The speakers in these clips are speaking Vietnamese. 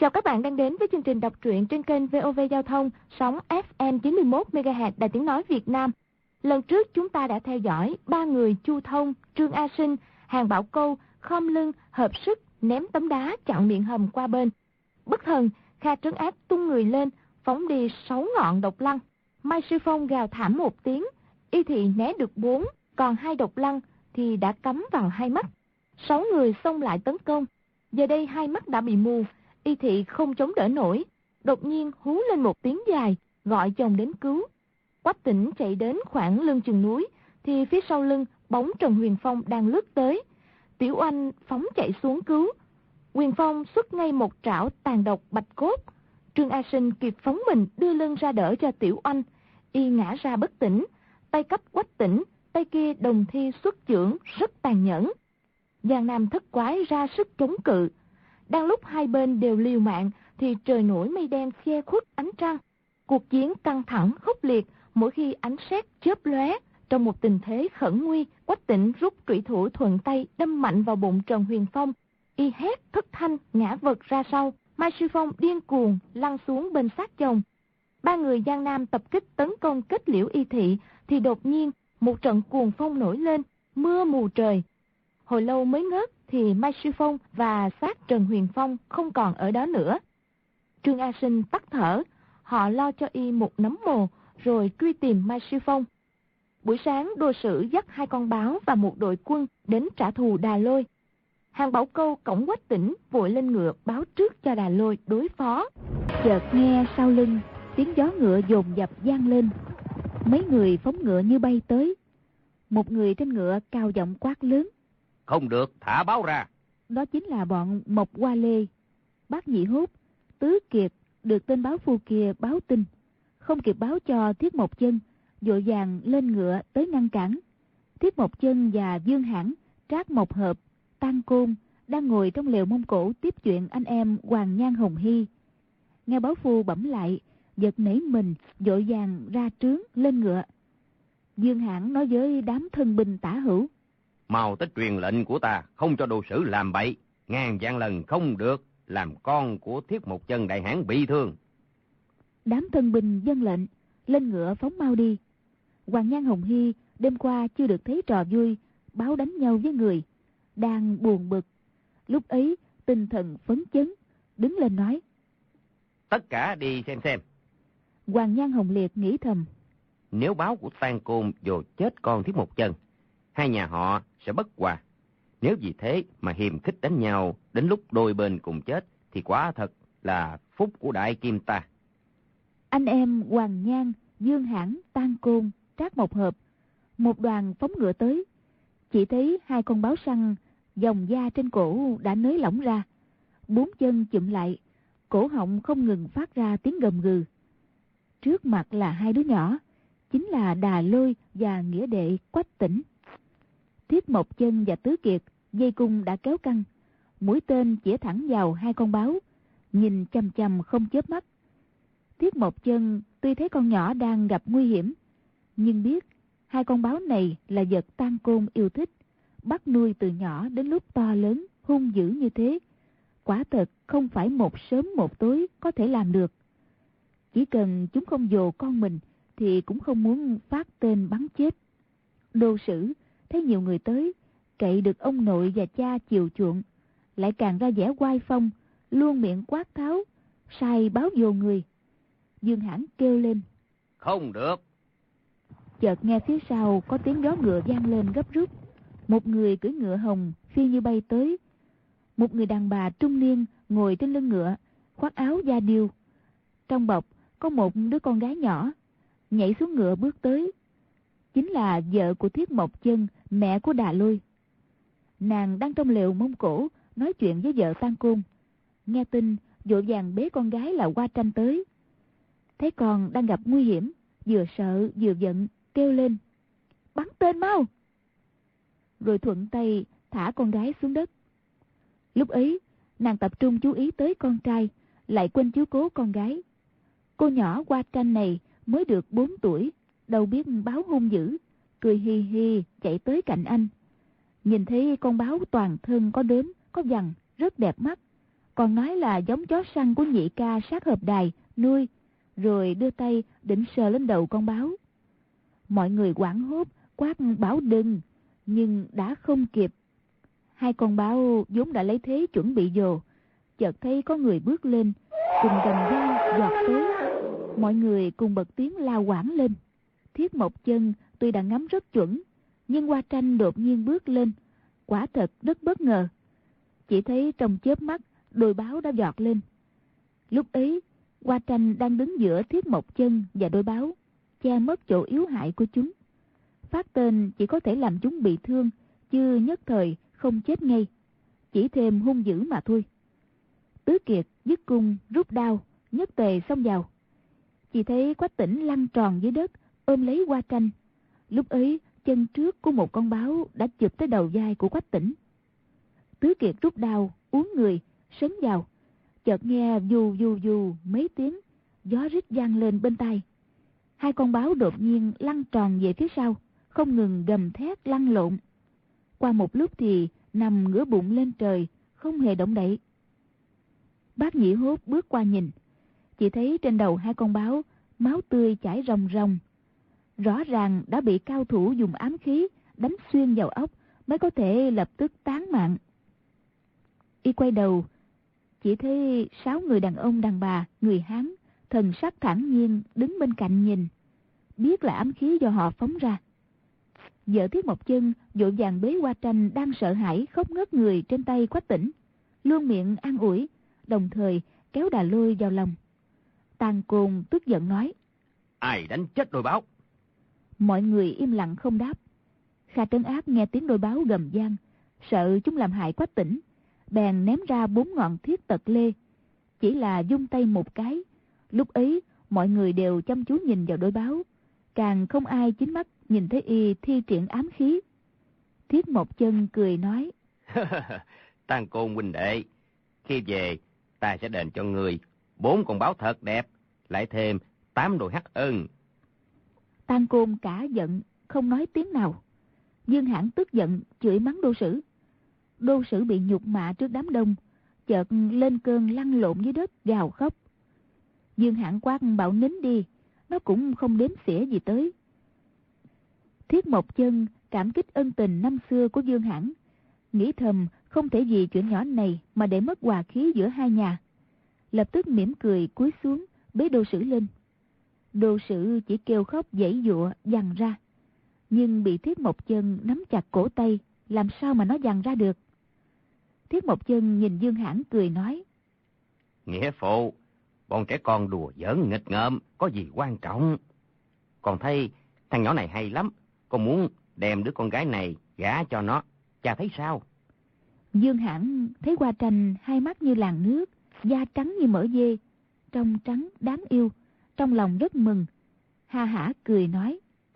Chào các bạn đang đến với chương trình đọc truyện trên kênh VOV Giao thông, sóng FM 91 MHz Đài Tiếng nói Việt Nam. Lần trước chúng ta đã theo dõi 3 người Chu Thông, Trương A Sinh, Hàn Bảo Câu khom lưng hợp sức ném tấm đá chặn miệng hầm qua bên. Bất thần, Kha trấn áp tung người lên, phóng đi 6 ngọn độc lăng. Mai Sư Phong gào thảm một tiếng, Y Thị né được 4, còn 2 độc lăng thì đã cắm vào hai mắt. 6 người xông lại tấn công. Giờ đây hai mắt đã bị mù, Y Thị không chống đỡ nổi, đột nhiên hú lên một tiếng dài, gọi chồng đến cứu. Quách Tĩnh chạy đến khoảng lưng chừng núi, thì phía sau lưng bóng Trần Huyền Phong đang lướt tới. Tiểu Oanh phóng chạy xuống cứu. Huyền Phong xuất ngay một trảo tàn độc bạch cốt. Trương A Sinh kịp phóng mình đưa lưng ra đỡ cho Tiểu Oanh, y ngã ra bất tỉnh. Tay cấp Quách Tĩnh, tay kia đồng thi xuất chưởng rất tàn nhẫn. Giang Nam Thất Quái ra sức chống cự. Đang lúc hai bên đều liều mạng thì trời nổi mây đen che khuất ánh trăng. Cuộc chiến căng thẳng khốc liệt, mỗi khi ánh sét chớp lóe. Trong một tình thế khẩn nguy, Quách Tĩnh rút trụy thủ thuận tay đâm mạnh vào bụng Trần Huyền Phong. Y hét thất thanh ngã vật ra sau. Mai Sư Phong điên cuồng lăn xuống bên xác chồng. Ba người Giang Nam tập kích tấn công kết liễu Y Thị thì đột nhiên một trận cuồng phong nổi lên, mưa mù trời. Hồi lâu mới ngớt thì Mai Sư Phong và xác Trần Huyền Phong không còn ở đó nữa. Trương A Sinh tắt thở, họ lo cho y một nấm mồ rồi truy tìm Mai Sư Phong. Buổi sáng đô sử dắt 2 con báo và một đội quân đến trả thù Đà Lôi. Hàn Bảo Câu cõng Quách Tĩnh vội lên ngựa báo trước cho Đà Lôi đối phó. Chợt nghe sau lưng tiếng gió ngựa dồn dập vang lên, mấy người phóng ngựa như bay tới. Một người trên ngựa cao giọng quát lớn: Không được, thả báo ra. Đó chính là bọn Mộc Hoa Lê. Bác Nhị Hốt, Tứ Kiệt được tên báo phu kia báo tin, không kịp báo cho Thiết Mộc Chân, vội vàng lên ngựa tới ngăn cản. Thiết Mộc Chân và Dương Hãn, Trác Mộc Hợp, Tăng Côn đang ngồi trong lều Mông Cổ tiếp chuyện anh em Hoàng Nhan Hồng Hy. Nghe báo phu bẩm lại, giật nảy mình, vội vàng ra trướng lên ngựa. Dương Hãn nói với đám thân binh tả hữu: Mau tới truyền lệnh của ta, không cho đồ sử làm bậy, ngàn vạn lần không được làm con của Thiết Mộc Chân đại hãn bị thương. Đám thân binh vâng lệnh, lên ngựa phóng mau đi. Hoàng Nhan Hồng Hy đêm qua chưa được thấy trò vui báo đánh nhau với người, đang buồn bực. Lúc ấy tinh thần phấn chấn, đứng lên nói: Tất cả đi xem. Hoàng Nhan Hồng Liệt nghĩ thầm: Nếu báo của Tang Côn dù chết con Thiết Mộc Chân, hai nhà họ sẽ bất hòa. Nếu vì thế mà hiềm khích đánh nhau, đến lúc đôi bên cùng chết thì quả thật là phúc của đại kim ta. Anh em Hoàng Nhan, Dương Hãn, Tang Côn, Trác Mộc Hợp một đoàn phóng ngựa tới. Chỉ thấy 2 con báo săn, vòng da trên cổ đã nới lỏng ra, 4 chân chụm lại, cổ họng không ngừng phát ra tiếng gầm gừ. Trước mặt là 2 đứa nhỏ, chính là Đà Lôi và nghĩa đệ Quách Tĩnh. Thiết Mộc Chân và Tứ Kiệt dây cung đã kéo căng, mũi tên chĩa thẳng vào 2 con báo, nhìn chằm chằm không chớp mắt. Thiết Mộc Chân tuy thấy con nhỏ đang gặp nguy hiểm, nhưng biết 2 con báo này là vật Tang Côn yêu thích, bắt nuôi từ nhỏ đến lúc to lớn hung dữ như thế, quả thật không phải một sớm một tối có thể làm được. Chỉ cần chúng không dồ con mình thì cũng không muốn phát tên bắn chết. Đô sử thấy nhiều người tới, cậy được ông nội và cha chiều chuộng, lại càng ra vẻ oai phong, luôn miệng quát tháo, sai báo vô người. Dương Hãn kêu lên: Không được. Chợt nghe phía sau có tiếng gió ngựa vang lên gấp rút. Một người cưỡi ngựa hồng phi như bay tới. Một người đàn bà trung niên ngồi trên lưng ngựa, khoác áo da điêu. Trong bọc có một đứa con gái nhỏ, nhảy xuống ngựa bước tới. Chính là vợ của Thiết Mộc Chân, mẹ của Đà Lôi. Nàng đang trong lều Mông Cổ nói chuyện với vợ Tang Côn. Nghe tin vội vàng bế con gái là Hoa Tranh tới. Thấy con đang gặp nguy hiểm, vừa sợ vừa giận, kêu lên: Bắn tên mau! Rồi thuận tay thả con gái xuống đất. Lúc ấy nàng tập trung chú ý tới con trai, lại quên chiếu cố con gái. Cô nhỏ Hoa Tranh này mới được 4 tuổi, đâu biết báo hung dữ, cười hi hi chạy tới cạnh anh. Nhìn thấy con báo toàn thân có đốm, có vằn, rất đẹp mắt, còn nói là giống chó săn của nhị ca sát hợp đài nuôi, rồi đưa tay định sờ lên đầu con báo. Mọi người hoảng hốt quát bảo đừng, nhưng đã không kịp. Hai con báo vốn đã lấy thế chuẩn bị dồ, chợt thấy có người bước lên, cùng gầm vang giọt tới. Mọi người cùng bật tiếng la hoảng lên. Thiết Mộc Chân tuy đã ngắm rất chuẩn, nhưng Hoa Tranh đột nhiên bước lên, quả thật rất bất ngờ. Chỉ thấy trong chớp mắt, đôi báo đã giọt lên. Lúc ấy, Hoa Tranh đang đứng giữa Thiết Mộc Chân và đôi báo, che mất chỗ yếu hại của chúng. Phát tên chỉ có thể làm chúng bị thương, chứ nhất thời không chết ngay, chỉ thêm hung dữ mà thôi. Tứ Kiệt dứt cung rút đao, nhất tề xông vào. Chỉ thấy Quách Tĩnh lăn tròn dưới đất, ôm lấy Hoa Tranh. Lúc ấy, chân trước của một con báo đã chụp tới đầu vai của Quách Tĩnh. Tứ Kiệt rút đao, uốn người, sấn vào. Chợt nghe dù dù dù mấy tiếng, gió rít vang lên bên tai. Hai con báo đột nhiên lăn tròn về phía sau, không ngừng gầm thét lăn lộn. Qua một lúc thì nằm ngửa bụng lên trời, không hề động đậy. Bác Nhị Hốt bước qua nhìn, chỉ thấy trên đầu hai con báo máu tươi chảy ròng ròng. Rõ ràng đã bị cao thủ dùng ám khí đánh xuyên vào ốc mới có thể lập tức tán mạng. Y quay đầu, chỉ thấy 6 người đàn ông đàn bà, người Hán, thần sắc thản nhiên đứng bên cạnh nhìn, biết là ám khí do họ phóng ra. Vợ Thiết Mộc Chân vội vàng bế Hoa Tranh đang sợ hãi khóc ngất người trên tay Quách Tĩnh, luôn miệng an ủi, đồng thời kéo Đà Lôi vào lòng. Tàn Côn tức giận nói: Ai đánh chết đôi báo? Mọi người im lặng không đáp. Kha Trấn Ác nghe tiếng đôi báo gầm vang, sợ chúng làm hại Quách Tĩnh, bèn ném ra 4 ngọn thiết tật lê, chỉ là vung tay một cái. Lúc ấy mọi người đều chăm chú nhìn vào đôi báo, càng không ai chính mắt nhìn thấy y thi triển ám khí. Thiết Mộc Chân cười nói: Tàn Côn huynh đệ, khi về ta sẽ đền cho người 4 con báo thật đẹp, lại thêm 8 đôi hắc ưng. Tàn Côn cả giận không nói tiếng nào. Dương Hãn tức giận chửi mắng Đô Sử. Đô Sử bị nhục mạ trước đám đông, chợt lên cơn lăn lộn dưới đất gào khóc. Dương Hãn quát bảo nín đi, nó cũng không đếm xỉa gì tới. Thiết Mộc Chân cảm kích ân tình năm xưa của Dương Hãn, nghĩ thầm không thể vì chuyện nhỏ này mà để mất hòa khí giữa hai nhà. Lập tức mỉm cười cúi xuống bế Đô Sử lên. Đô Sử chỉ kêu khóc giãy giụa giằng ra, nhưng bị Thiết Mộc Chân nắm chặt cổ tay, làm sao mà nó giằng ra được. Thiết Mộc Chân nhìn Dương Hãn cười nói: Nghĩa phụ, bọn trẻ con đùa giỡn nghịch ngợm, có gì quan trọng? Con thấy thằng nhỏ này hay lắm, con muốn đem đứa con gái này gả cho nó, cha thấy sao? Dương Hãn thấy Hoa Tranh hai mắt như làn nước, da trắng như mỡ dê, trông trắng đáng yêu, trong lòng rất mừng, ha hả cười nói: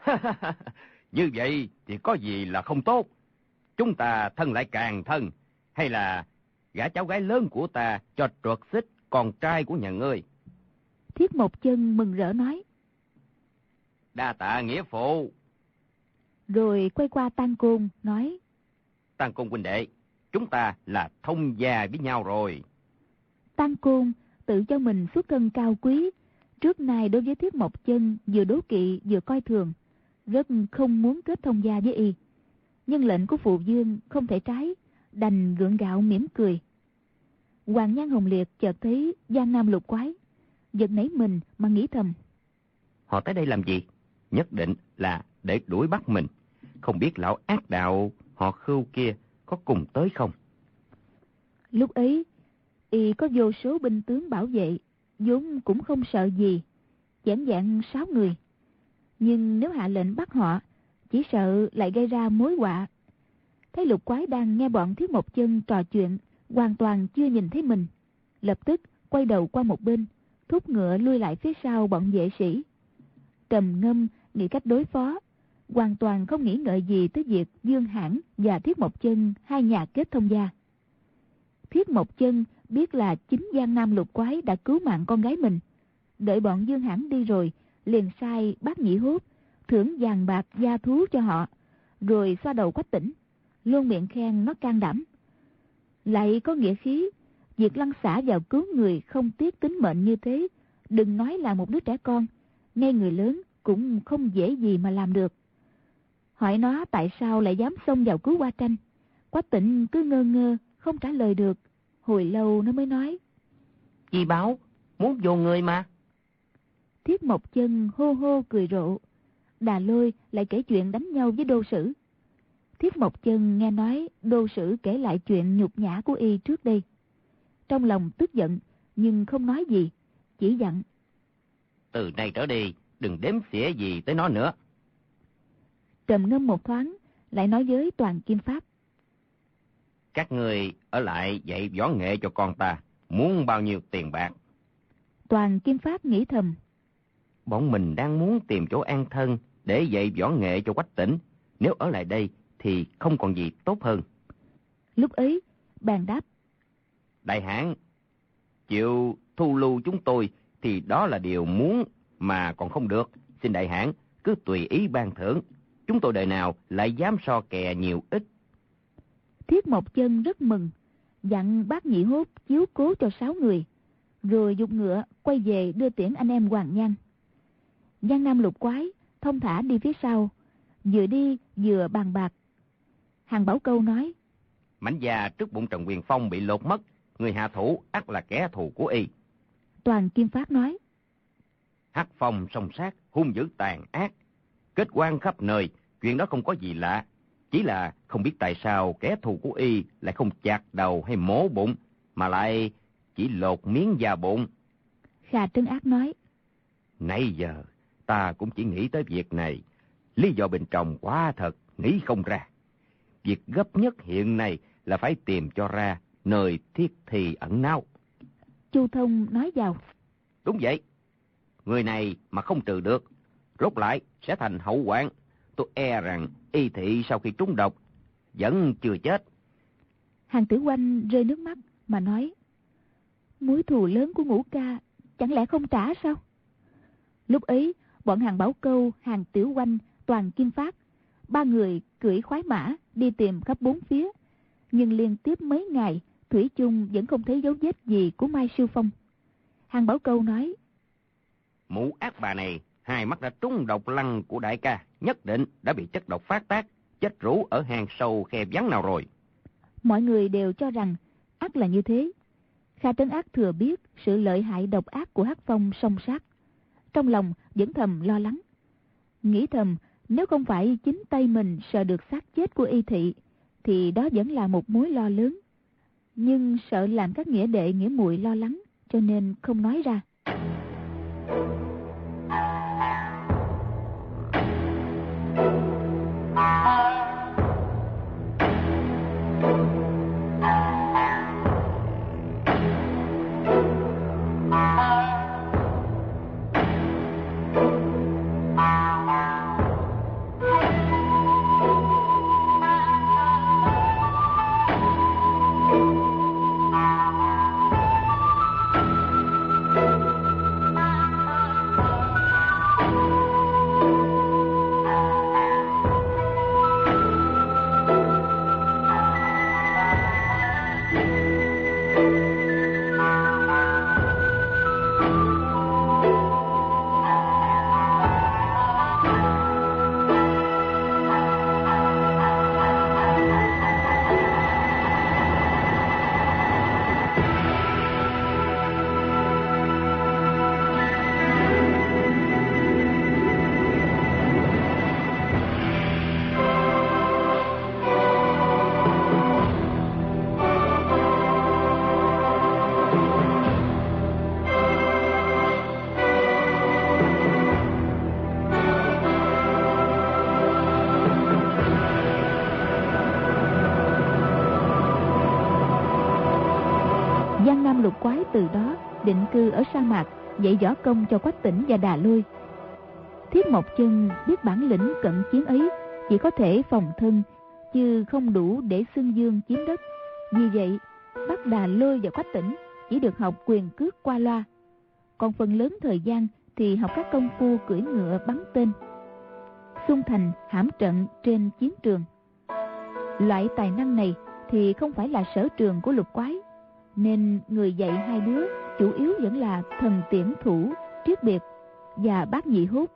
Như vậy thì có gì là không tốt? Chúng ta thân lại càng thân, hay là gả cháu gái lớn của ta cho Truật Xích, con trai của nhà ngươi? Thiết Mộc Chân mừng rỡ nói: Đa tạ nghĩa phụ. Rồi quay qua Tàn Côn nói: Tàn Côn huynh đệ, chúng ta là thông gia với nhau rồi. Tàn Côn tự cho mình xuất thân cao quý, trước nay đối với Thiết Mộc Chân vừa đố kỵ vừa coi thường, rất không muốn kết thông gia với y. Nhưng lệnh của phụ vương không thể trái, đành gượng gạo mỉm cười. Hoàng Nhan Hồng Liệt chợt thấy Giang Nam Lục Quái, giật nảy mình mà nghĩ thầm: Họ tới đây làm gì? Nhất định là để đuổi bắt mình. Không biết lão ác đạo họ Khưu kia có cùng tới không? Lúc ấy y có vô số binh tướng bảo vệ, vốn cũng không sợ gì, giản dạng 6 người. Nhưng nếu hạ lệnh bắt họ, chỉ sợ lại gây ra mối họa. Thấy Lục Quái đang nghe bọn Thiết Mộc Chân trò chuyện, hoàn toàn chưa nhìn thấy mình, lập tức quay đầu qua một bên, thúc ngựa lui lại phía sau bọn vệ sĩ. Trầm ngâm nghĩ cách đối phó, hoàn toàn không nghĩ ngợi gì tới việc Dương Hãn và Thiết Mộc Chân hai nhà kết thông gia. Thiết Mộc Chân biết là chính Giang Nam Lục Quái đã cứu mạng con gái mình, đợi bọn Dương Hãn đi rồi, liền sai Bác Nhị Hốt thưởng vàng bạc gia thú cho họ, rồi xoa đầu Quách Tĩnh, luôn miệng khen nó can đảm, lại có nghĩa khí, Việc lăn xả vào cứu người không tiếc tính mệnh như thế, đừng nói là một đứa trẻ con, ngay người lớn cũng không dễ gì mà làm được. Hỏi nó tại sao lại dám xông vào cứu Hoa Tranh. Quách Tĩnh cứ ngơ ngơ, không trả lời được. Hồi lâu nó mới nói: Chi báo, muốn vô người mà. Thiết Mộc Chân hô hô cười rộ. Đà Lôi lại kể chuyện đánh nhau với Đô Sử. Thiết Mộc Chân nghe nói Đô Sử kể lại chuyện nhục nhã của y trước đây. Trong lòng tức giận, nhưng không nói gì, chỉ dặn: Từ nay trở đi, đừng đếm xỉa gì tới nó nữa. Trầm ngâm một thoáng, lại nói với Toàn Kim Phát: Các người ở lại dạy võ nghệ cho con ta, muốn bao nhiêu tiền bạc? Toàn Kim Phát nghĩ thầm: Bọn mình đang muốn tìm chỗ an thân để dạy võ nghệ cho Quách Tĩnh. Nếu ở lại đây thì không còn gì tốt hơn. Lúc ấy, bèn đáp: Đại hãn, chịu thu lưu chúng tôi thì đó là điều muốn mà còn không được. Xin đại hãn cứ tùy ý ban thưởng. Chúng tôi đời nào lại dám so kè nhiều ít. Thiết Mộc Chân rất mừng, dặn bác Nhị Hốt chiếu cố cho 6 người, rồi dục ngựa quay về đưa tiễn anh em Hoàng Nhan. Giang Nam Lục Quái thông thả đi phía sau, vừa đi vừa bàn bạc. Hàng Bảo Câu nói: Mãnh gia trước bụng Trần Quyền Phong bị lột mất, người hạ thủ ắt là kẻ thù của y. Toàn Kim Phát nói: Hắc Phong song sát, hung dữ tàn ác, kết quan khắp nơi. Chuyện đó không có gì lạ, chỉ là không biết tại sao kẻ thù của y lại không chặt đầu hay mổ bụng, mà lại chỉ lột miếng da bụng. Khà Trấn Ác nói: Nãy giờ ta cũng chỉ nghĩ tới việc này. Lý do bên trong quá thật, nghĩ không ra. Việc gấp nhất hiện nay là phải tìm cho ra nơi thiết thì ẩn náu. Chu Thông nói vào: Đúng vậy. Người này mà không trừ được, rốt lại sẽ thành hậu hoạn. Tôi e rằng y thị sau khi trúng độc vẫn chưa chết. Hàng Tử Oanh rơi nước mắt mà nói: Mối thù lớn của Ngũ Ca chẳng lẽ không trả sao? Lúc ấy bọn Hàng Bảo Câu, Hàng Tiểu Oanh, Toàn Kim Phát, 3 người cưỡi khoái mã đi tìm khắp 4 phía, nhưng liên tiếp mấy ngày thủy chung vẫn không thấy dấu vết gì của Mai Sư Phong. Hàng Bảo Câu nói: Mụ ác bà này, 2 mắt đã trúng độc lăng của đại ca, nhất định đã bị chất độc phát tác, chết rú ở hang sâu khe vắng nào rồi. Mọi người đều cho rằng ắt là như thế. Kha Trấn Ác thừa biết sự lợi hại độc ác của Hắc Phong song sát, trong lòng vẫn thầm lo lắng, nghĩ thầm nếu không phải chính tay mình sờ được xác chết của y thị thì đó vẫn là một mối lo lớn, nhưng sợ làm các nghĩa đệ nghĩa muội lo lắng cho nên không nói ra. Giang Nam Lục Quái từ đó định cư ở sa mạc, dạy võ công cho Quách Tĩnh và Đà Lôi. Thiết Mộc Chân biết bản lĩnh cận chiến ấy chỉ có thể phòng thân, chứ không đủ để xưng dương chiếm đất. Vì vậy, bắt Đà Lôi và Quách Tĩnh chỉ được học quyền cước qua loa, còn phần lớn thời gian thì học các công phu cưỡi ngựa bắn tên, xung thành hãm trận trên chiến trường. Loại tài năng này thì không phải là sở trường của Lục Quái, nên người dạy hai đứa chủ yếu vẫn là Thần Tiễn Thủ, Triết Biệt và Bác Nhị Hút.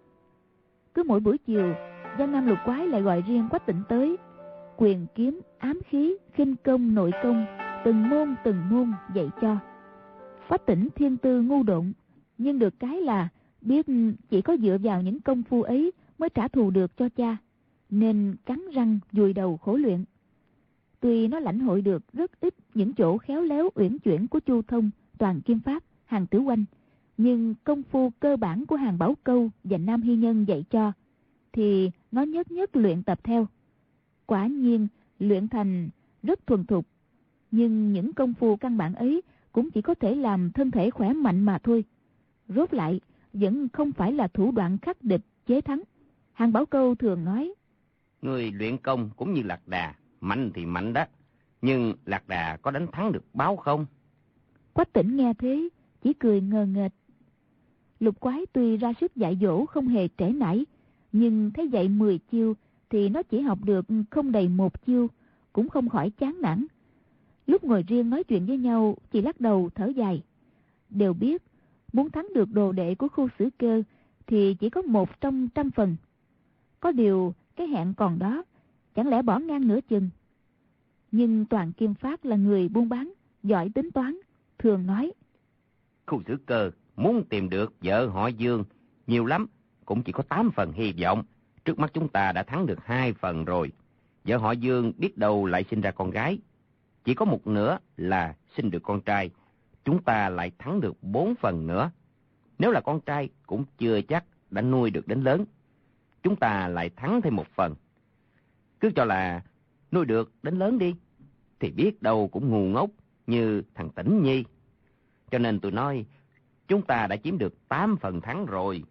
Cứ mỗi buổi chiều, Giang Nam Lục Quái lại gọi riêng Quách Tĩnh tới, quyền kiếm, ám khí, khinh công, nội công, từng môn dạy cho. Quách Tĩnh thiên tư ngu độn, nhưng được cái là biết chỉ có dựa vào những công phu ấy mới trả thù được cho cha, nên cắn răng vùi đầu khổ luyện. Tuy nó lãnh hội được rất ít những chỗ khéo léo uyển chuyển của Chu Thông, Toàn Kim Pháp, Hàn Tử Oanh, nhưng công phu cơ bản của Hàn Bảo Câu và Nam Hy Nhân dạy cho thì nó nhất luyện tập theo. Quả nhiên luyện thành rất thuần thục, nhưng những công phu căn bản ấy cũng chỉ có thể làm thân thể khỏe mạnh mà thôi. Rốt lại vẫn không phải là thủ đoạn khắc địch chế thắng. Hàn Bảo Câu thường nói: người luyện công cũng như Lạc Đà, mạnh thì mạnh đó, nhưng Lạc Đà có đánh thắng được báo không? Quách Tĩnh nghe thế chỉ cười ngờ nghệch. Lục Quái tuy ra sức dạy dỗ không hề trễ nải, nhưng thấy dạy 10 chiêu thì nó chỉ học được không đầy 1 chiêu, cũng không khỏi chán nản. Lúc ngồi riêng nói chuyện với nhau chỉ lắc đầu thở dài. Đều biết muốn thắng được đồ đệ của Khu Sử Cơ thì chỉ có 1 trong 100 phần. Có điều cái hẹn còn đó, chẳng lẽ bỏ ngang nửa chừng. Nhưng Toàn Kim Phát là người buôn bán, giỏi tính toán, thường nói: Khu Sử Cơ muốn tìm được vợ họ Dương, nhiều lắm cũng chỉ có 8 phần hy vọng. Trước mắt chúng ta đã thắng được 2 phần rồi. Vợ họ Dương biết đâu lại sinh ra con gái, chỉ có 1 nửa là sinh được con trai. Chúng ta lại thắng được 4 phần nữa. Nếu là con trai cũng chưa chắc đã nuôi được đến lớn. Chúng ta lại thắng thêm 1 phần. Cứ cho là nuôi được đến lớn đi, thì biết đâu cũng ngu ngốc như thằng Tĩnh Nhi. Cho nên tôi nói chúng ta đã chiếm được 8 phần thắng rồi.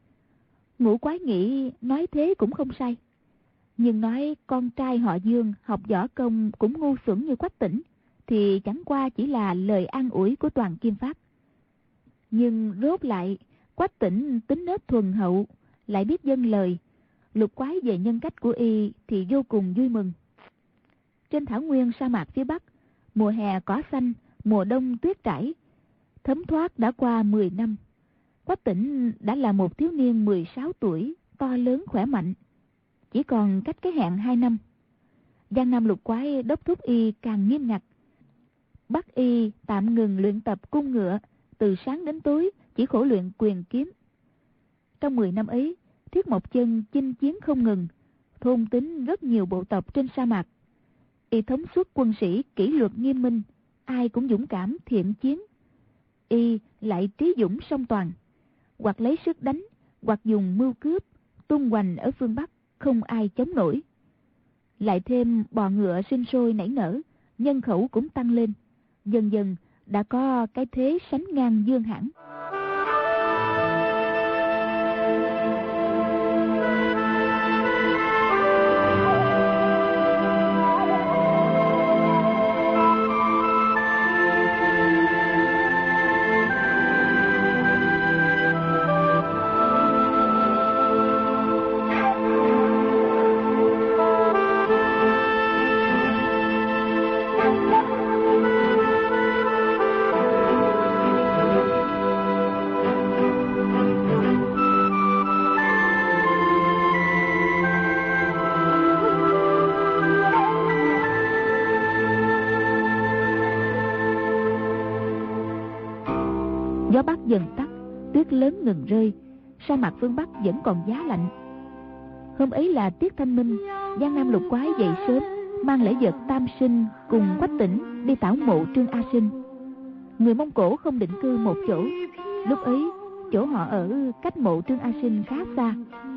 Ngũ Quái nghĩ nói thế cũng không sai, nhưng nói con trai họ Dương học võ công cũng ngu xuẩn như Quách Tĩnh thì chẳng qua chỉ là lời an ủi của Toàn Kim Phát. Nhưng rốt lại Quách Tĩnh tính nết thuần hậu, lại biết dâng lời. Lục Quái về nhân cách của y thì vô cùng vui mừng. Trên thảo nguyên sa mạc phía Bắc, mùa hè cỏ xanh, mùa đông tuyết trải, thấm thoát đã qua 10 năm. Quách Tĩnh đã là một thiếu niên 16 tuổi, to lớn khỏe mạnh. Chỉ còn cách cái hẹn 2 năm. Giang Nam Lục Quái đốc thúc y càng nghiêm ngặt, bắt y tạm ngừng luyện tập cung ngựa, từ sáng đến tối chỉ khổ luyện quyền kiếm. Trong 10 năm ấy, Thiết Mộc Chân chinh chiến không ngừng, thôn tính rất nhiều bộ tộc trên sa mạc. Y thống suốt quân sĩ kỷ luật nghiêm minh, ai cũng dũng cảm thiện chiến. Y lại trí dũng song toàn, hoặc lấy sức đánh, hoặc dùng mưu cướp, tung hoành ở phương Bắc, không ai chống nổi. Lại thêm bò ngựa sinh sôi nảy nở, nhân khẩu cũng tăng lên, dần dần đã có cái thế sánh ngang Dương Hãn. Gió Bắc dần tắt, tuyết lớn ngừng rơi, sa mạc phương Bắc vẫn còn giá lạnh. Hôm ấy là tiết thanh minh, Giang Nam Lục Quái dậy sớm, mang lễ vật Tam Sinh cùng Quách Tĩnh đi tảo mộ Trương A Sinh. Người Mông Cổ không định cư một chỗ, lúc ấy chỗ họ ở cách mộ Trương A Sinh khá xa.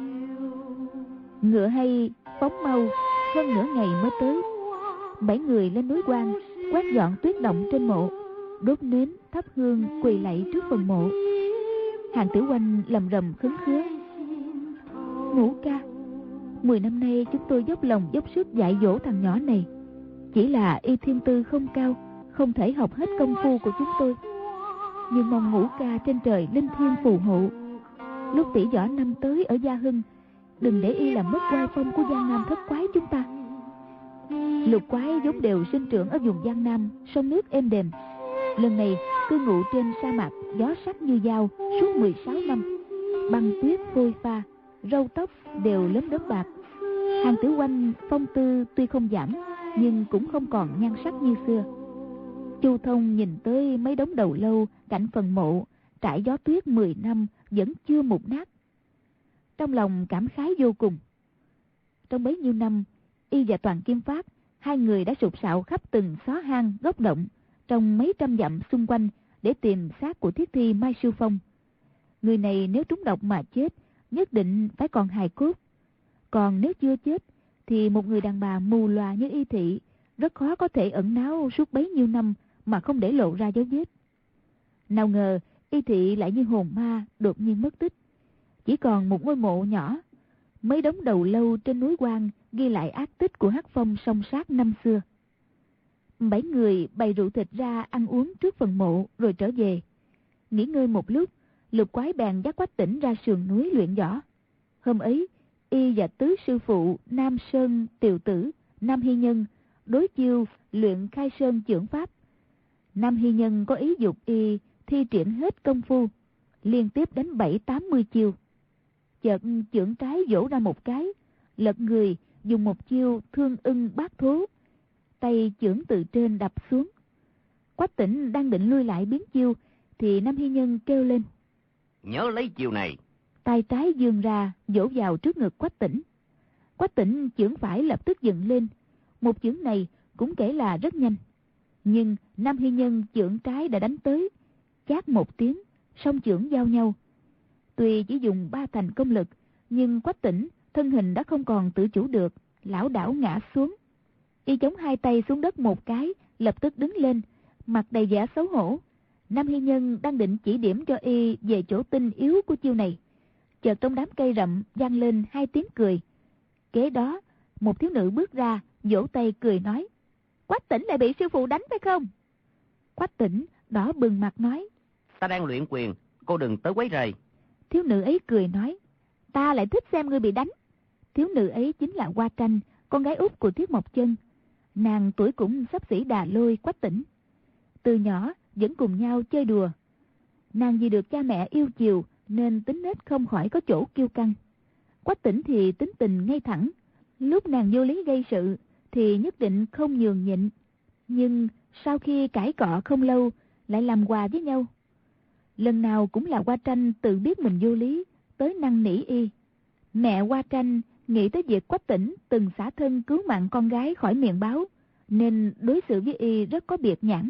Ngựa hay phóng mau, hơn nửa ngày mới tới. 7 người lên núi Quan quét dọn tuyết động trên mộ, đốt nến thắp hương quỳ lạy trước phần mộ. Hàn Tử Oanh lầm rầm khấn khứa: Ngũ ca, 10 năm nay chúng tôi dốc lòng dốc sức dạy dỗ thằng nhỏ này, chỉ là y thiên tư không cao, không thể học hết công phu của chúng tôi. Nhưng mong Ngũ ca trên trời linh thiêng phù hộ, lúc tỷ võ năm tới ở Gia Hưng, đừng để y làm mất oai phong của Giang Nam Thất Quái chúng ta. Lục Quái vốn đều sinh trưởng ở vùng Giang Nam, sông nước êm đềm. Lần này cư ngụ trên sa mạc gió sắc như dao suốt 16 năm, băng tuyết phôi pha, râu tóc đều lấm đốm bạc. Hàng Tử Oanh phong tư tuy không giảm, nhưng cũng không còn nhan sắc như xưa. Chu Thông nhìn tới mấy đống đầu lâu cạnh phần mộ trải gió tuyết 10 năm vẫn chưa mục nát, trong lòng cảm khái vô cùng. Trong bấy nhiêu năm, y và Toàn Kim Phát, hai người đã sục sạo khắp từng xó hang góc động trong mấy trăm dặm xung quanh để tìm xác của thiết thi Mai Sư Phong. Người này nếu trúng độc mà chết, nhất định phải còn hài cốt. Còn nếu chưa chết, thì một người đàn bà mù lòa như Y Thị rất khó có thể ẩn náu suốt bấy nhiêu năm mà không để lộ ra dấu vết. Nào ngờ Y Thị lại như hồn ma đột nhiên mất tích, chỉ còn một ngôi mộ nhỏ, mấy đống đầu lâu trên núi Quan ghi lại ác tích của Hắc Phong song sát năm xưa. 7 người bày rượu thịt ra ăn uống trước phần mộ rồi trở về. Nghỉ ngơi một lúc, Lục Quái bèn dắt Quách Tỉnh ra sườn núi luyện võ. Hôm ấy, y và tứ sư phụ Nam Sơn Tiều Tử, Nam Hy Nhân đối chiêu luyện Khai Sơn chưởng pháp. Nam Hy Nhân có ý dục y thi triển hết công phu, liên tiếp đánh 70-80 chiêu. Chợt chưởng trái vỗ ra một cái, lật người dùng một chiêu Thương Ưng Bát Thố, tay chưởng từ trên đập xuống. Quách Tỉnh đang định lui lại biến chiêu thì Nam Hy Nhân kêu lên: Nhớ lấy chiêu này. Tay trái vươn ra vỗ vào trước ngực Quách Tỉnh. Quách Tỉnh chưởng phải lập tức dựng lên. Một chưởng này cũng kể là rất nhanh, nhưng Nam Hy Nhân chưởng trái đã đánh tới, chát một tiếng, song chưởng giao nhau. Tuy chỉ dùng 3 thành công lực, nhưng Quách Tỉnh thân hình đã không còn tự chủ được, lảo đảo ngã xuống. Y chống hai tay xuống đất một cái, lập tức đứng lên, mặt đầy vẻ xấu hổ. Nam Hy Nhân đang định chỉ điểm cho y về chỗ tinh yếu của chiêu này, chợt trong đám cây rậm vang lên 2 tiếng cười. Kế đó, một thiếu nữ bước ra, vỗ tay cười nói: Quách Tỉnh lại bị sư phụ đánh phải không? Quách Tỉnh đỏ bừng mặt nói: Ta đang luyện quyền, cô đừng tới quấy rầy. Thiếu nữ ấy cười nói: Ta lại thích xem ngươi bị đánh. Thiếu nữ ấy chính là Hoa Tranh, con gái út của Thiết Mộc Chân. Nàng tuổi cũng xấp xỉ Đà Lôi, Quách Tỉnh. Từ nhỏ vẫn cùng nhau chơi đùa. Nàng vì được cha mẹ yêu chiều nên tính nết không khỏi có chỗ kiêu căng. Quách Tỉnh thì tính tình ngay thẳng, lúc nàng vô lý gây sự thì nhất định không nhường nhịn, nhưng sau khi cãi cọ không lâu lại làm quà với nhau. Lần nào cũng là Hoa Tranh tự biết mình vô lý, tới năn nỉ y. Mẹ Hoa Tranh nghĩ tới việc Quách Tỉnh từng xả thân cứu mạng con gái khỏi miệng báo, nên đối xử với y rất có biệt nhãn,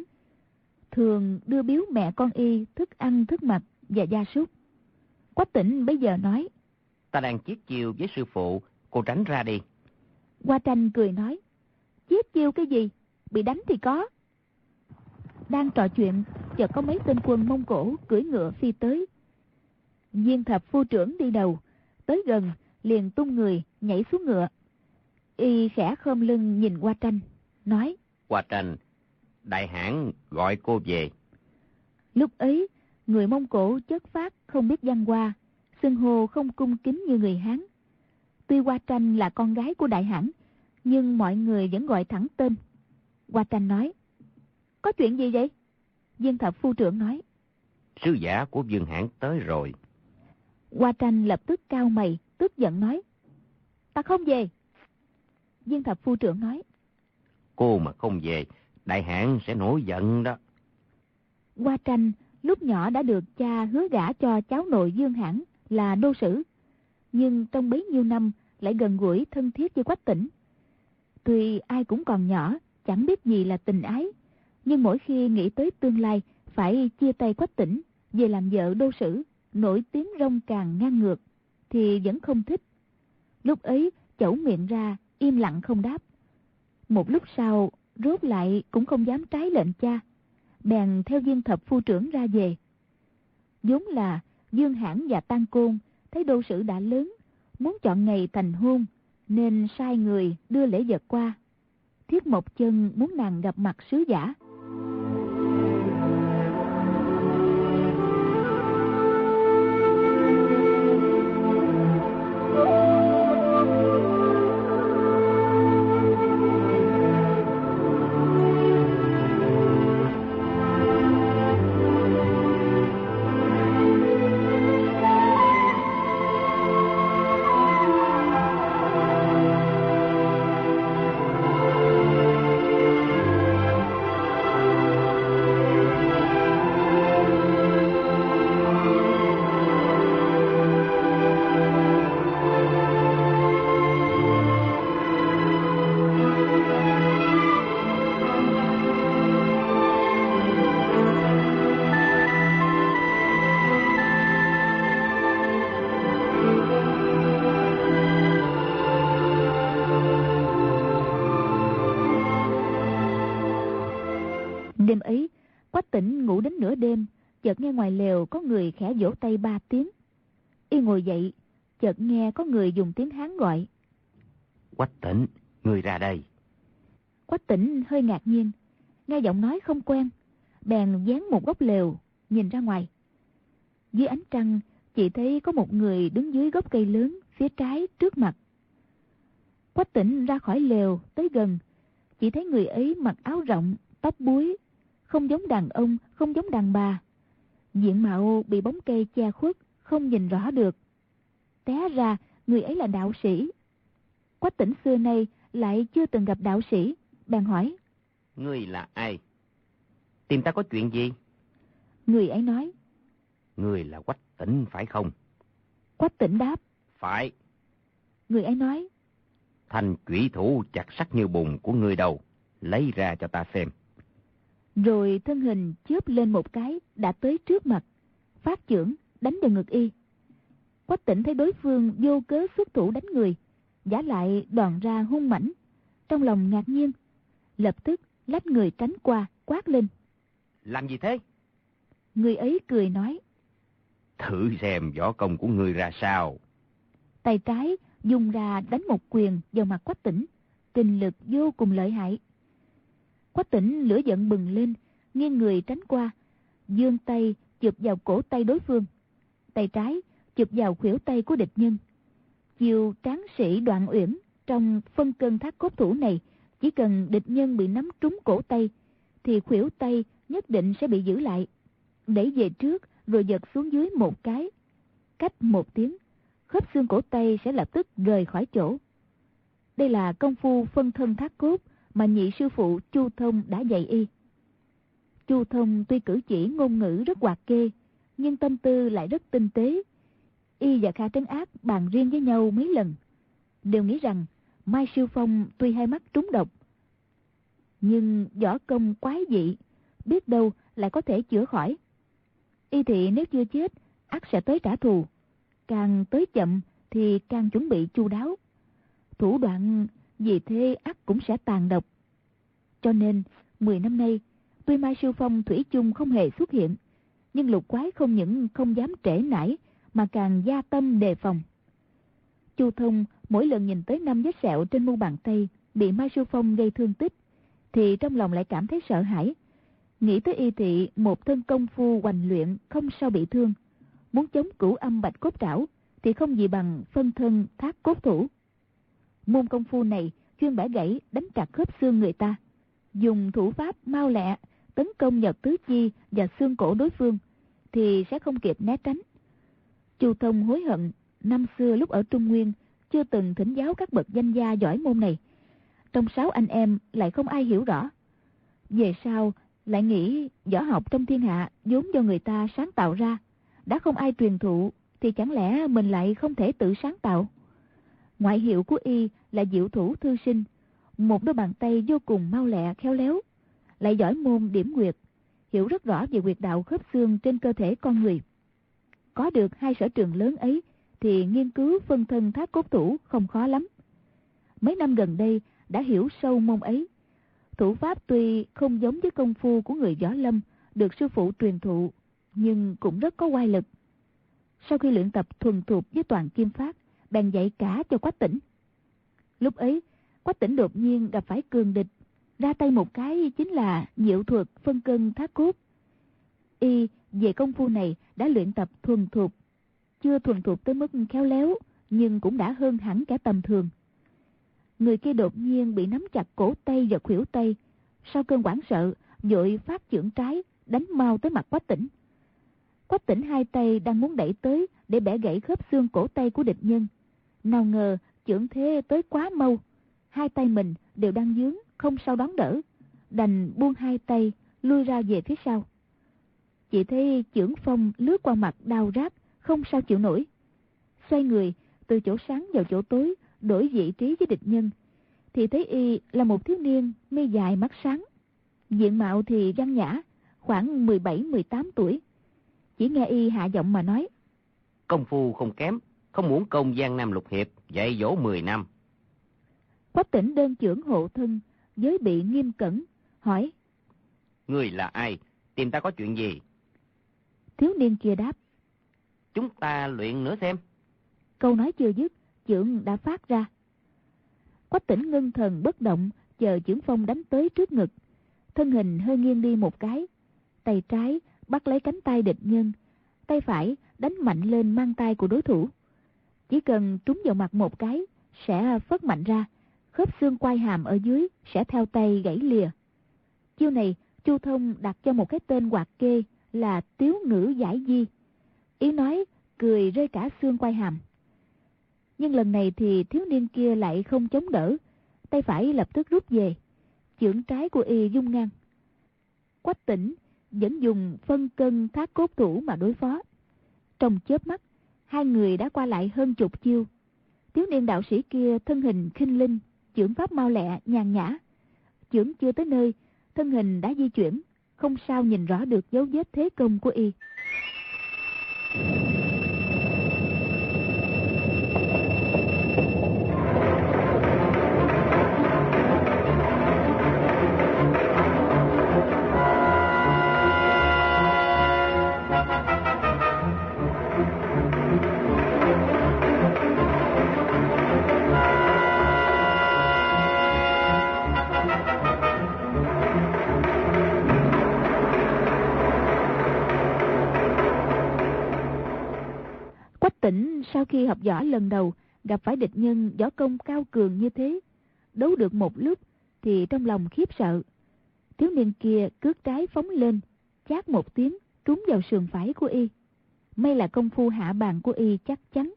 thường đưa biếu mẹ con y thức ăn thức mặc và gia súc. Quách Tỉnh bây giờ nói: Ta đang chiết chiêu với sư phụ, cô tránh ra đi. Hoa Tranh cười nói: Chiết chiêu cái gì, bị đánh thì có. Đang trò chuyện, chợt có mấy tên quân Mông Cổ cưỡi ngựa phi tới. Viên Thập phu trưởng đi đầu, tới gần liền tung người nhảy xuống ngựa. Y khẽ khom lưng nhìn Hoa Tranh, nói: Hoa Tranh, đại hãn gọi cô về. Lúc ấy, người Mông Cổ chất phác không biết văn hoa, xưng hô không cung kính như người Hán. Tuy Hoa Tranh là con gái của đại hãn, nhưng mọi người vẫn gọi thẳng tên. Hoa Tranh nói: Có chuyện gì vậy? Viên Thập phu trưởng nói: Sứ giả của Dương Hãn tới rồi. Hoa Tranh lập tức cau mày, tức giận nói: Ta không về. Viên Thập phu trưởng nói: Cô mà không về, đại hãn sẽ nổi giận đó. Hoa Tranh lúc nhỏ đã được cha hứa gả cho cháu nội Dương Hãn là đô sử, nhưng trong bấy nhiêu năm lại gần gũi thân thiết với Quách Tỉnh. Tuy ai cũng còn nhỏ, chẳng biết gì là tình ái, nhưng mỗi khi nghĩ tới tương lai phải chia tay Quách Tỉnh về làm vợ đô sử, nổi tiếng rông càng ngang ngược, thì vẫn không thích. Lúc ấy chẩu miệng ra, im lặng không đáp. Một lúc sau, rốt lại cũng không dám trái lệnh cha, bèn theo Viên Thập phu trưởng ra về. Vốn là Dương Hãn và Tăng Côn thấy đô sử đã lớn, muốn chọn ngày thành hôn, nên sai người đưa lễ vật qua. Thiết Mộc Chân muốn nàng gặp mặt sứ giả. Đêm ấy, Quách Tĩnh ngủ đến nửa đêm, chợt nghe ngoài lều có người khẽ vỗ tay 3 tiếng. Y ngồi dậy, chợt nghe có người dùng tiếng Hán gọi. Quách Tĩnh, người ra đây. Quách Tĩnh hơi ngạc nhiên, nghe giọng nói không quen, bèn dán một góc lều, nhìn ra ngoài. Dưới ánh trăng, chỉ thấy có một người đứng dưới gốc cây lớn phía trái trước mặt. Quách Tĩnh ra khỏi lều, tới gần, chỉ thấy người ấy mặc áo rộng, tóc búi, không giống đàn ông, không giống đàn bà. Diện mạo bị bóng cây che khuất, không nhìn rõ được. Té ra, người ấy là đạo sĩ. Quách Tĩnh xưa nay lại chưa từng gặp đạo sĩ, bèn hỏi. Ngươi là ai? Tìm ta có chuyện gì? Người ấy nói. Ngươi là Quách Tĩnh phải không? Quách Tĩnh đáp. Phải. Người ấy nói. Thanh chủy thủ chặt sắt như bùn của ngươi đâu? Lấy ra cho ta xem. Rồi thân hình chớp lên một cái, đã tới trước mặt, phát chưởng đánh vào ngực y. Quách Tĩnh thấy đối phương vô cớ xuất thủ đánh người, giả lại đòn ra hung mãnh, trong lòng ngạc nhiên, lập tức lách người tránh qua, quát lên. Làm gì thế? Người ấy cười nói. Thử xem võ công của ngươi ra sao. Tay trái dùng ra đánh một quyền vào mặt Quách Tĩnh, kinh lực vô cùng lợi hại. Quách Tĩnh lửa giận bừng lên, nghiêng người tránh qua, giương tay chụp vào cổ tay đối phương, tay trái chụp vào khuỷu tay của địch nhân. Chiêu tráng sĩ Đoạn Uyển trong phân cân thác cốt thủ này, chỉ cần địch nhân bị nắm trúng cổ tay thì khuỷu tay nhất định sẽ bị giữ lại, đẩy về trước rồi giật xuống dưới một cái. Cách một tiếng, khớp xương cổ tay sẽ lập tức rời khỏi chỗ. Đây là công phu phân thân thác cốt mà nhị sư phụ Chu Thông đã dạy y. Chu Thông tuy cử chỉ ngôn ngữ rất hoạt kê, nhưng tâm tư lại rất tinh tế. Y và Kha Trấn Ác bàn riêng với nhau mấy lần, đều nghĩ rằng Mai Siêu Phong tuy hai mắt trúng độc, nhưng võ công quái dị, biết đâu lại có thể chữa khỏi. Y thị nếu chưa chết, ắt sẽ tới trả thù, càng tới chậm thì càng chuẩn bị chu đáo, thủ đoạn vì thế ắt cũng sẽ tàn độc. Cho nên 10 năm nay, tuy Mai Siêu Phong thủy chung không hề xuất hiện, nhưng Lục Quái không những không dám trễ nải mà càng gia tâm đề phòng. Chu Thông mỗi lần nhìn tới 5 vết sẹo trên mu bàn tay bị Mai Siêu Phong gây thương tích, thì trong lòng lại cảm thấy sợ hãi. Nghĩ tới y thị một thân công phu hoành luyện không sao bị thương, muốn chống cửu âm bạch cốt trảo thì không gì bằng phân thân thác cốt thủ. Môn công phu này chuyên bẻ gãy đánh chặt khớp xương người ta, dùng thủ pháp mau lẹ tấn công vào tứ chi và xương cổ đối phương thì sẽ không kịp né tránh. Chu Thông hối hận năm xưa lúc ở Trung Nguyên chưa từng thỉnh giáo các bậc danh gia giỏi môn này. Trong 6 anh em lại không ai hiểu rõ. Về sau lại nghĩ võ học trong thiên hạ vốn do người ta sáng tạo ra, đã không ai truyền thụ thì chẳng lẽ mình lại không thể tự sáng tạo. Ngoại hiệu của y là diệu thủ thư sinh, một đôi bàn tay vô cùng mau lẹ khéo léo, lại giỏi môn điểm huyệt, hiểu rất rõ về huyệt đạo khớp xương trên cơ thể con người. Có được hai sở trường lớn ấy thì nghiên cứu phân thân thác cốt thủ không khó lắm. Mấy năm gần đây đã hiểu sâu môn ấy. Thủ pháp tuy không giống với công phu của người võ lâm được sư phụ truyền thụ, nhưng cũng rất có oai lực. Sau khi luyện tập thuần thục với Toàn Kim Phát, bèn dạy cả cho Quách Tĩnh. Lúc ấy, Quách Tĩnh đột nhiên gặp phải cường địch, ra tay một cái chính là diệu thuật phân cân thác cốt. Y về công phu này đã luyện tập thuần thục, chưa thuần thục tới mức khéo léo, nhưng cũng đã hơn hẳn kẻ tầm thường. Người kia đột nhiên bị nắm chặt cổ tay và khuỷu tay, sau cơn hoảng sợ vội phát chưởng trái đánh mau tới mặt Quách Tĩnh. Quách Tĩnh hai tay đang muốn đẩy tới để bẻ gãy khớp xương cổ tay của địch nhân, nào ngờ chưởng thế tới quá mau, hai tay mình đều đang vướng, không sao đón đỡ, đành buông hai tay lui ra về phía sau. Chỉ thấy chưởng phong lướt qua mặt đau rát, không sao chịu nổi. Xoay người từ chỗ sáng vào chỗ tối, đổi vị trí với địch nhân, thì thấy y là một thiếu niên mi dài mắt sáng, diện mạo thì văn nhã, khoảng 17-18 tuổi. Chỉ nghe y hạ giọng mà nói: Công phu không kém, không muốn công Giang Nam Lục Hiệp, dạy dỗ 10 năm. Quách Tĩnh đơn chưởng hộ thân, giới bị nghiêm cẩn, hỏi: Ngươi là ai? Tìm ta có chuyện gì? Thiếu niên kia đáp. Chúng ta luyện nữa xem. Câu nói chưa dứt, chưởng đã phát ra. Quách Tĩnh ngưng thần bất động, chờ chưởng phong đánh tới trước ngực. Thân hình hơi nghiêng đi một cái, tay trái bắt lấy cánh tay địch nhân, tay phải đánh mạnh lên mang tay của đối thủ. Chỉ cần trúng vào mặt một cái, sẽ phất mạnh ra, khớp xương quai hàm ở dưới sẽ theo tay gãy lìa. Chiêu này Chu Thông đặt cho một cái tên hoạt kê là Tiếu Ngữ Giải Di, ý nói cười rơi cả xương quai hàm. Nhưng lần này thì thiếu niên kia lại không chống đỡ, tay phải lập tức rút về, chưởng trái của y dung ngang. Quách Tĩnh vẫn dùng phân cân thác cốt thủ mà đối phó. Trong chớp mắt, hai người đã qua lại hơn chục chiêu. Thiếu niên đạo sĩ kia thân hình khinh linh, chưởng pháp mau lẹ nhàn nhã. Chưởng chưa tới nơi, thân hình đã di chuyển, không sao nhìn rõ được dấu vết thế công của y. Quách Tĩnh sau khi học võ lần đầu gặp phải địch nhân võ công cao cường như thế, đấu được một lúc thì trong lòng khiếp sợ. Thiếu niên kia cước trái phóng lên, chát một tiếng trúng vào sườn phải của y. May là công phu hạ bàn của y chắc chắn.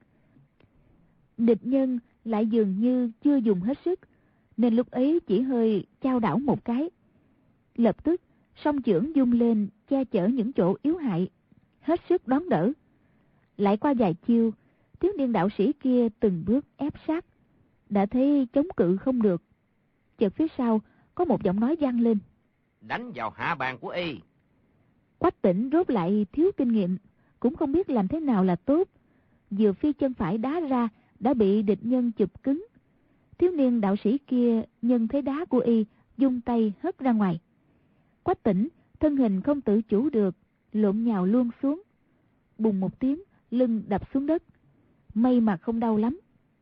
Địch nhân lại dường như chưa dùng hết sức, nên lúc ấy chỉ hơi chao đảo một cái. Lập tức song chưởng vung lên che chở những chỗ yếu hại, hết sức đón đỡ. Lại qua vài chiêu, thiếu niên đạo sĩ kia từng bước ép sát, đã thấy chống cự không được. Chợt phía sau có một giọng nói vang lên. Đánh vào hạ bàn của y. Quách Tĩnh rốt lại thiếu kinh nghiệm, cũng không biết làm thế nào là tốt. Vừa phi chân phải đá ra đã bị địch nhân chụp cứng. Thiếu niên đạo sĩ kia nhân thế đá của y, dung tay hất ra ngoài. Quách Tĩnh thân hình không tự chủ được, lộn nhào luôn xuống. Bùng một tiếng, lưng đập xuống đất. May mà không đau lắm.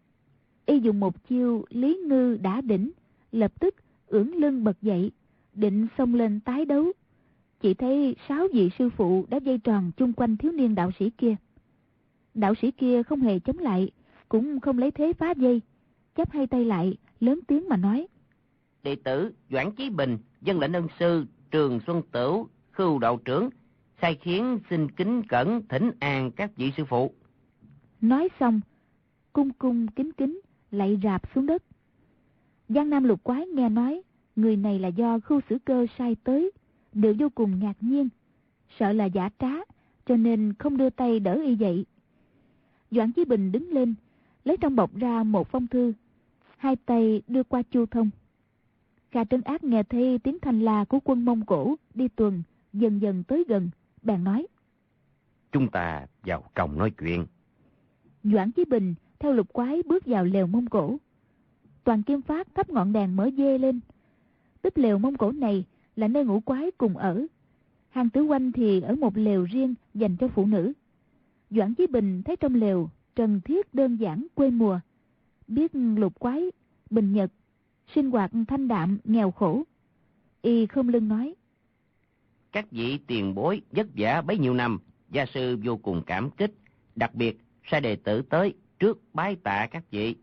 Y dùng một chiêu Lý Ngư đã đỉnh, lập tức ưỡn lưng bật dậy, định xông lên tái đấu. Chỉ thấy 6 vị sư phụ đã vây tròn chung quanh thiếu niên đạo sĩ kia. Đạo sĩ kia không hề chống lại, cũng không lấy thế phá dây, chắp hai tay lại, lớn tiếng mà nói. Đệ tử Doãn Chí Bình, dân lệnh ân sư Trường Xuân Tửu, Khưu đạo trưởng, sai khiến xin kính cẩn thỉnh an các vị sư phụ. Nói xong, cung cung kính kính lạy rạp xuống đất. Giang Nam Lục Quái nghe nói người này là do Khưu Sử Cơ sai tới, đều vô cùng ngạc nhiên, sợ là giả trá, cho nên không đưa tay đỡ y dậy. Doãn Chí Bình đứng lên, lấy trong bọc ra một phong thư, hai tay đưa qua Chu Thông. Kha Trấn Ác nghe thấy tiếng thanh la của quân Mông Cổ đi tuần dần dần tới gần, bèn nói. Chúng ta vào trong nói chuyện. Doãn Chí Bình theo Lục Quái bước vào lều Mông Cổ. Toàn Kim Phát thắp ngọn đèn mở dê lên. Tức lều Mông Cổ này là nơi ngũ quái cùng ở. Hàng Tử Oanh thì ở một lều riêng dành cho phụ nữ. Doãn Chí Bình thấy trong lều trần thiết đơn giản quê mùa, biết Lục Quái, Bình Nhật, sinh hoạt thanh đạm nghèo khổ. Y không lưng nói. Các vị tiền bối vất vả bấy nhiêu năm, gia sư vô cùng cảm kích, đặc biệt sai đệ tử tới trước bái tạ các vị.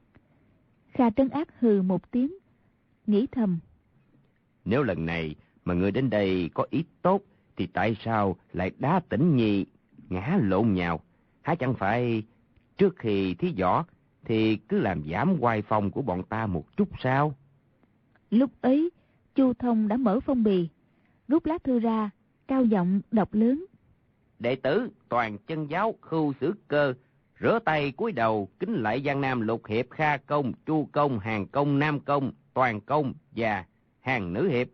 Kha Trấn Ác hừ một tiếng, nghĩ thầm. Nếu lần này mà người đến đây có ý tốt, thì tại sao lại đá Tĩnh Nhi ngã lộn nhào? Há chẳng phải trước khi thí võ thì cứ làm giảm oai phong của bọn ta một chút sao? Lúc ấy, Chu Thông đã mở phong bì, rút lá thư ra, cao giọng đọc lớn. Đệ tử Toàn Chân Giáo Khưu Sử Cơ, rửa tay cúi đầu kính lạy Giang Nam Lục Hiệp, Kha Công, Chu Công, Hàn Công, Nam Công, Toàn Công và Hàn Nữ Hiệp.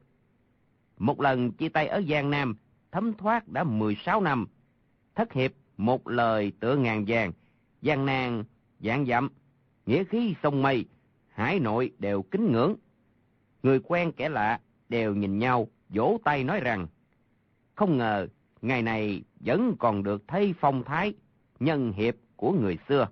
Một lần chia tay ở Giang Nam, thấm thoát đã 16 năm. Thất hiệp một lời tựa ngàn vàng, gian nan vạn dặm, nghĩa khí sông mây, hải nội đều kính ngưỡng. Người quen kẻ lạ đều nhìn nhau vỗ tay nói rằng, không ngờ ngày này vẫn còn được thấy phong thái, nhân hiệp của người xưa.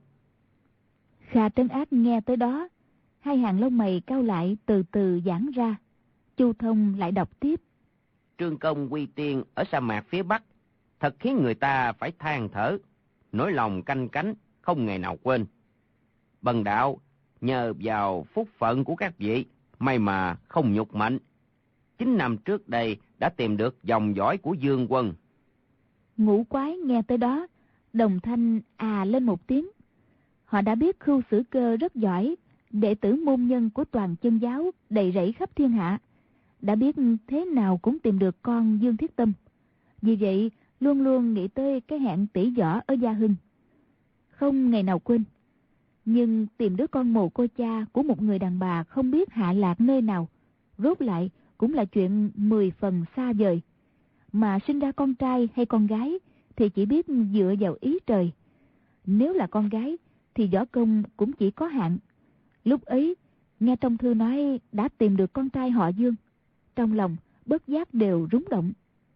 Kha Trấn Ác nghe tới đó, hai hàng lông mày cau lại từ từ giãn ra. Chu Thông lại đọc tiếp. Trương công quy tiên ở sa mạc phía Bắc, thật khiến người ta phải than thở, nỗi lòng canh cánh, không ngày nào quên. Bần đạo nhờ vào phúc phận của các vị, may mà không nhục mệnh. 9 năm trước đây đã tìm được dòng dõi của Dương Quân. Ngũ quái nghe tới đó, đồng thanh lên một tiếng. Họ đã biết Khưu Sử Cơ rất giỏi, đệ tử môn nhân của toàn chân giáo đầy rẫy khắp thiên hạ, đã biết thế nào cũng tìm được con Dương Thiết Tâm. Vì vậy luôn luôn nghĩ tới cái hẹn tỷ võ ở Gia Hưng, không ngày nào quên. Nhưng tìm đứa con mồ cô cha của một người đàn bà không biết hạ lạc nơi nào, rốt lại cũng là chuyện 10 phần xa vời. Mà sinh ra con trai hay con gái thì chỉ biết dựa vào ý trời. Nếu là con gái thì võ công cũng chỉ có hạn. Lúc ấy nghe trong thư nói đã tìm được con trai họ Dương, trong lòng bất giác đều rúng động.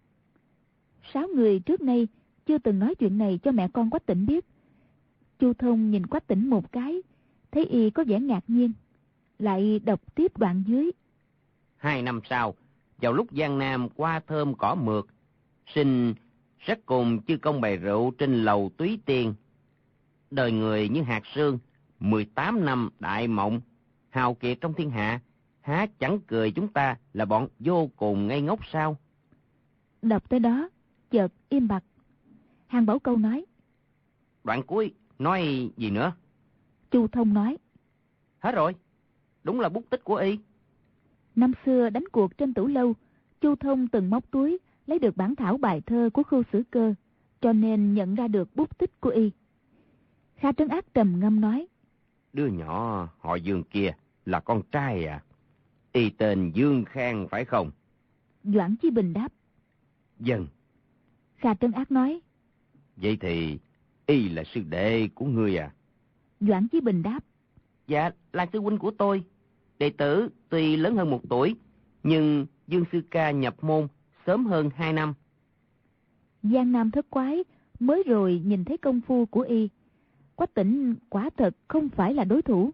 6 người trước nay chưa từng nói chuyện này cho mẹ con Quách Tĩnh biết. Chu Thông nhìn Quách Tĩnh một cái, thấy y có vẻ ngạc nhiên, lại đọc tiếp đoạn dưới. 2 năm sau, vào lúc Giang Nam qua thơm cỏ mượt, sinh rất cùng chư công bày rượu trên lầu Túy Tiên. Đời người như hạt sương, 18 năm đại mộng, hào kiệt trong thiên hạ, há chẳng cười chúng ta là bọn vô cùng ngây ngốc sao? Đọc tới đó, chợt im bặt. Hàng Bảo Câu nói. Đoạn cuối, nói gì nữa? Chu Thông nói. Hết rồi, đúng là bút tích của y. Năm xưa đánh cuộc trên Tửu Lâu, Chu Thông từng móc túi lấy được bản thảo bài thơ của Khưu Sử Cơ, cho nên nhận ra được bút tích của y. Kha Trấn Ác trầm ngâm nói. Đứa nhỏ họ Dương kia là con trai à? Y tên Dương Khang phải không? Doãn Chí Bình đáp. Vâng. Kha Trấn Ác nói. Vậy thì y là sư đệ của ngươi à? Doãn Chí Bình đáp. Dạ, là sư huynh của tôi. Đệ tử tuy lớn hơn 1 tuổi, nhưng Dương sư ca nhập môn sớm hơn 2 năm. Giang Nam thất quái mới rồi nhìn thấy công phu của y, Quách Tĩnh quả thật không phải là đối thủ.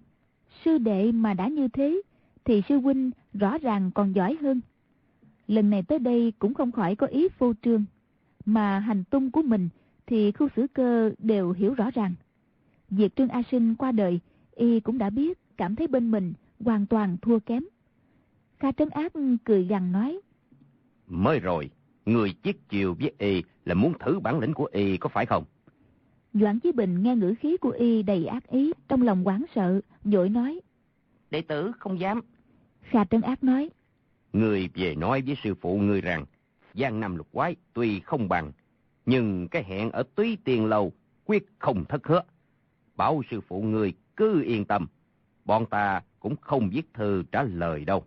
Sư đệ mà đã như thế thì sư huynh rõ ràng còn giỏi hơn. Lần này tới đây cũng không khỏi có ý phô trương, mà hành tung của mình thì Khưu Sử Cơ đều hiểu rõ ràng. Việc Trương A Sinh qua đời y cũng đã biết, cảm thấy bên mình hoàn toàn thua kém. Kha Trấn Ác cười gằn nói. Mới rồi, người chiết chiều với y là muốn thử bản lĩnh của y có phải không? Doãn Chí Bình nghe ngữ khí của y đầy ác ý, trong lòng hoảng sợ, vội nói. Đệ tử không dám. Kha Trấn Ác nói. Người về nói với sư phụ người rằng, Giang Nam lục quái tuy không bằng, nhưng cái hẹn ở Túy Tiên Lâu quyết không thất hứa. Bảo sư phụ người cứ yên tâm, bọn ta cũng không viết thư trả lời đâu.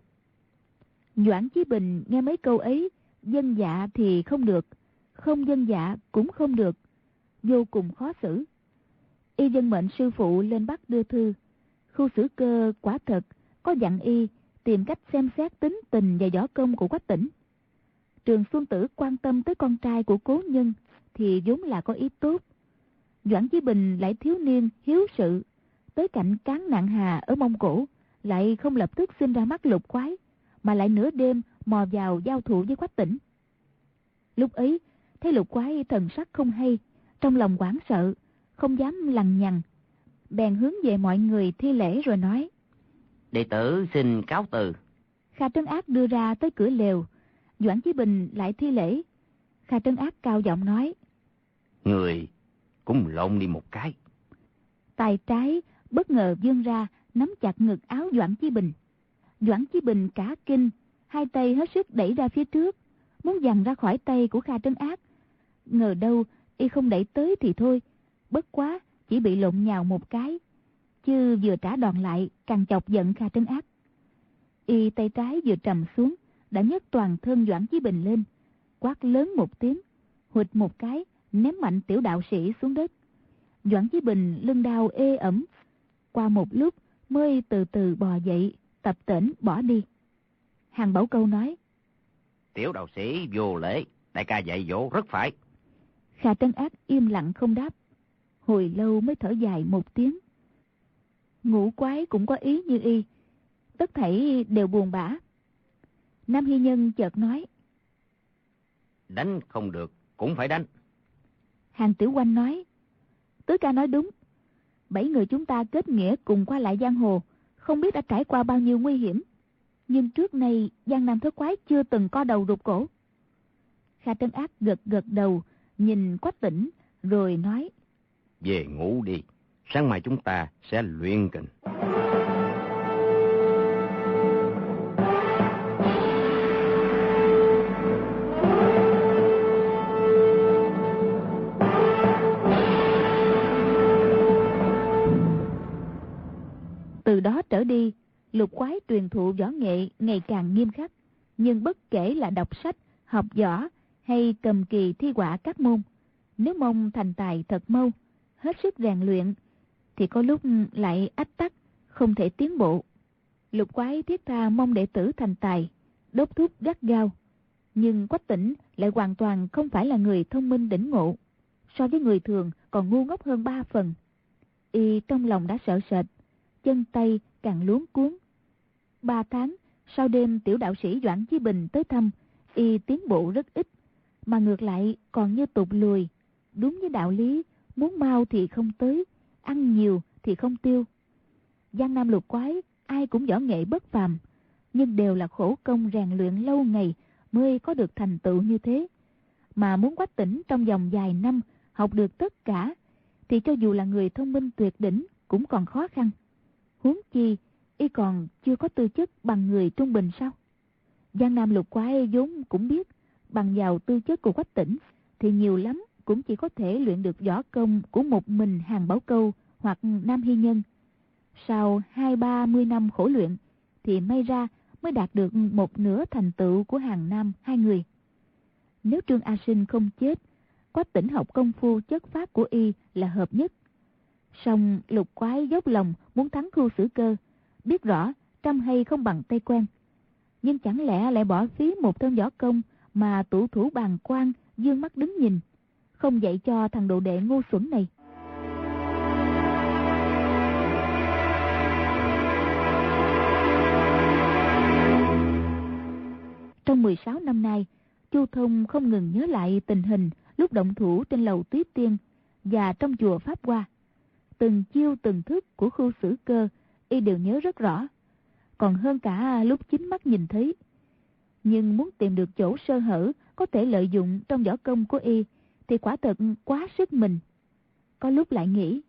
Doãn Chí Bình nghe mấy câu ấy, dân dạ thì không được, không dân dạ cũng không được, vô cùng khó xử. Y dân mệnh sư phụ lên Bắc đưa thư. Khưu Sử Cơ quả thật có dặn y tìm cách xem xét tính tình và võ công của Quách Tĩnh. Trường Xuân Tử quan tâm tới con trai của cố nhân thì vốn là có ý tốt. Doãn Chí Bình lại thiếu niên hiếu sự, tới cạnh Cán Nặng Hà ở Mông Cổ lại không lập tức sinh ra mắt lục quái, mà lại nửa đêm mò vào giao thủ với Quách Tĩnh. Lúc ấy thấy lục quái thần sắc không hay, trong lòng hoảng sợ, không dám lằng nhằng, bèn hướng về mọi người thi lễ rồi nói. Đệ tử xin cáo từ. Kha Trấn Ác đưa ra tới cửa lều, Doãn Chí Bình lại thi lễ. Kha Trấn Ác cao giọng nói. Người cũng lộn đi một cái. Tay trái bất ngờ vươn ra, nắm chặt ngực áo Doãn Chí Bình. Doãn Chí Bình cả kinh, hai tay hết sức đẩy ra phía trước, muốn giằng ra khỏi tay của Kha Trấn Ác. Ngờ đâu y không đẩy tới thì thôi, bất quá chỉ bị lộn nhào một cái, chứ vừa trả đòn lại càng chọc giận Kha Trấn Ác. Y tay trái vừa trầm xuống, đã nhấc toàn thân Doãn Chí Bình lên, quát lớn một tiếng, hụt một cái ném mạnh tiểu đạo sĩ xuống đất. Doãn Chí Bình lưng đau ê ẩm, qua một lúc mới từ từ bò dậy, tập tễnh bỏ đi. Hàng Bảo Câu nói. Tiểu đạo sĩ vô lễ, đại ca dạy dỗ rất phải. Khà Trân Ác im lặng không đáp. Hồi lâu mới thở dài một tiếng. Ngũ quái cũng có ý như y, tất thảy đều buồn bã. Nam Hy Nhân chợt nói: Đánh không được cũng phải đánh. Hàng Tiểu Oanh nói: Tứ ca nói đúng. 7 người chúng ta kết nghĩa cùng qua lại giang hồ, không biết đã trải qua bao nhiêu nguy hiểm, nhưng trước nay Giang Nam thất quái chưa từng co đầu rụt cổ. Kha Trân Ác gật gật đầu, nhìn Quách Tỉnh rồi nói: Về ngủ đi, sáng mai chúng ta sẽ luyện kình. Từ đó trở đi, Lục quái truyền thụ võ nghệ ngày càng nghiêm khắc, nhưng bất kể là đọc sách, học võ hay cầm kỳ thi họa các môn, nếu mong thành tài thật mau, hết sức rèn luyện, thì có lúc lại ách tắc, không thể tiến bộ. Lục quái thiết tha mong đệ tử thành tài, đốc thúc gắt gao. Nhưng Quách Tỉnh lại hoàn toàn không phải là người thông minh đỉnh ngộ, so với người thường còn ngu ngốc hơn 3 phần. Y trong lòng đã sợ sệt, chân tay càng luống cuống. 3 tháng sau đêm tiểu đạo sĩ Doãn Chí Bình tới thăm, y tiến bộ rất ít, mà ngược lại còn như tụt lùi. Đúng với đạo lý, muốn mau thì không tới, ăn nhiều thì không tiêu. Giang Nam Lục quái ai cũng võ nghệ bất phàm, nhưng đều là khổ công rèn luyện lâu ngày mới có được thành tựu như thế. Mà muốn Quách Tỉnh trong vòng vài năm học được tất cả, thì cho dù là người thông minh tuyệt đỉnh cũng còn khó khăn. Huống chi y còn chưa có tư chất bằng người trung bình sao? Giang Nam Lục quái vốn cũng biết, bằng vào tư chất của Quách Tỉnh thì nhiều lắm cũng chỉ có thể luyện được võ công của một mình Hàng Bảo Câu hoặc Nam Hy Nhân. Sau 20-30 năm khổ luyện thì may ra mới đạt được một nửa thành tựu của Hàng Nam hai người. Nếu Trương A Sinh không chết, Quách Tỉnh học công phu chất pháp của y là hợp nhất. Song Lục quái dốc lòng muốn thắng Khưu Sử Cơ, biết rõ trăm hay không bằng tay quen, nhưng chẳng lẽ lại bỏ phí một thân võ công mà tủ thủ bàng quan dương mắt đứng nhìn, không dạy cho thằng đồ đệ ngu xuẩn này. Trong 16 năm nay, Chu Thông không ngừng nhớ lại tình hình lúc động thủ trên lầu Tuyết Tiên và trong chùa Pháp Hoa. Từng chiêu từng thức của Khưu Sử Cơ y đều nhớ rất rõ, còn hơn cả lúc chính mắt nhìn thấy. Nhưng muốn tìm được chỗ sơ hở có thể lợi dụng trong võ công của y thì quả thật quá sức mình. Có lúc lại nghĩ,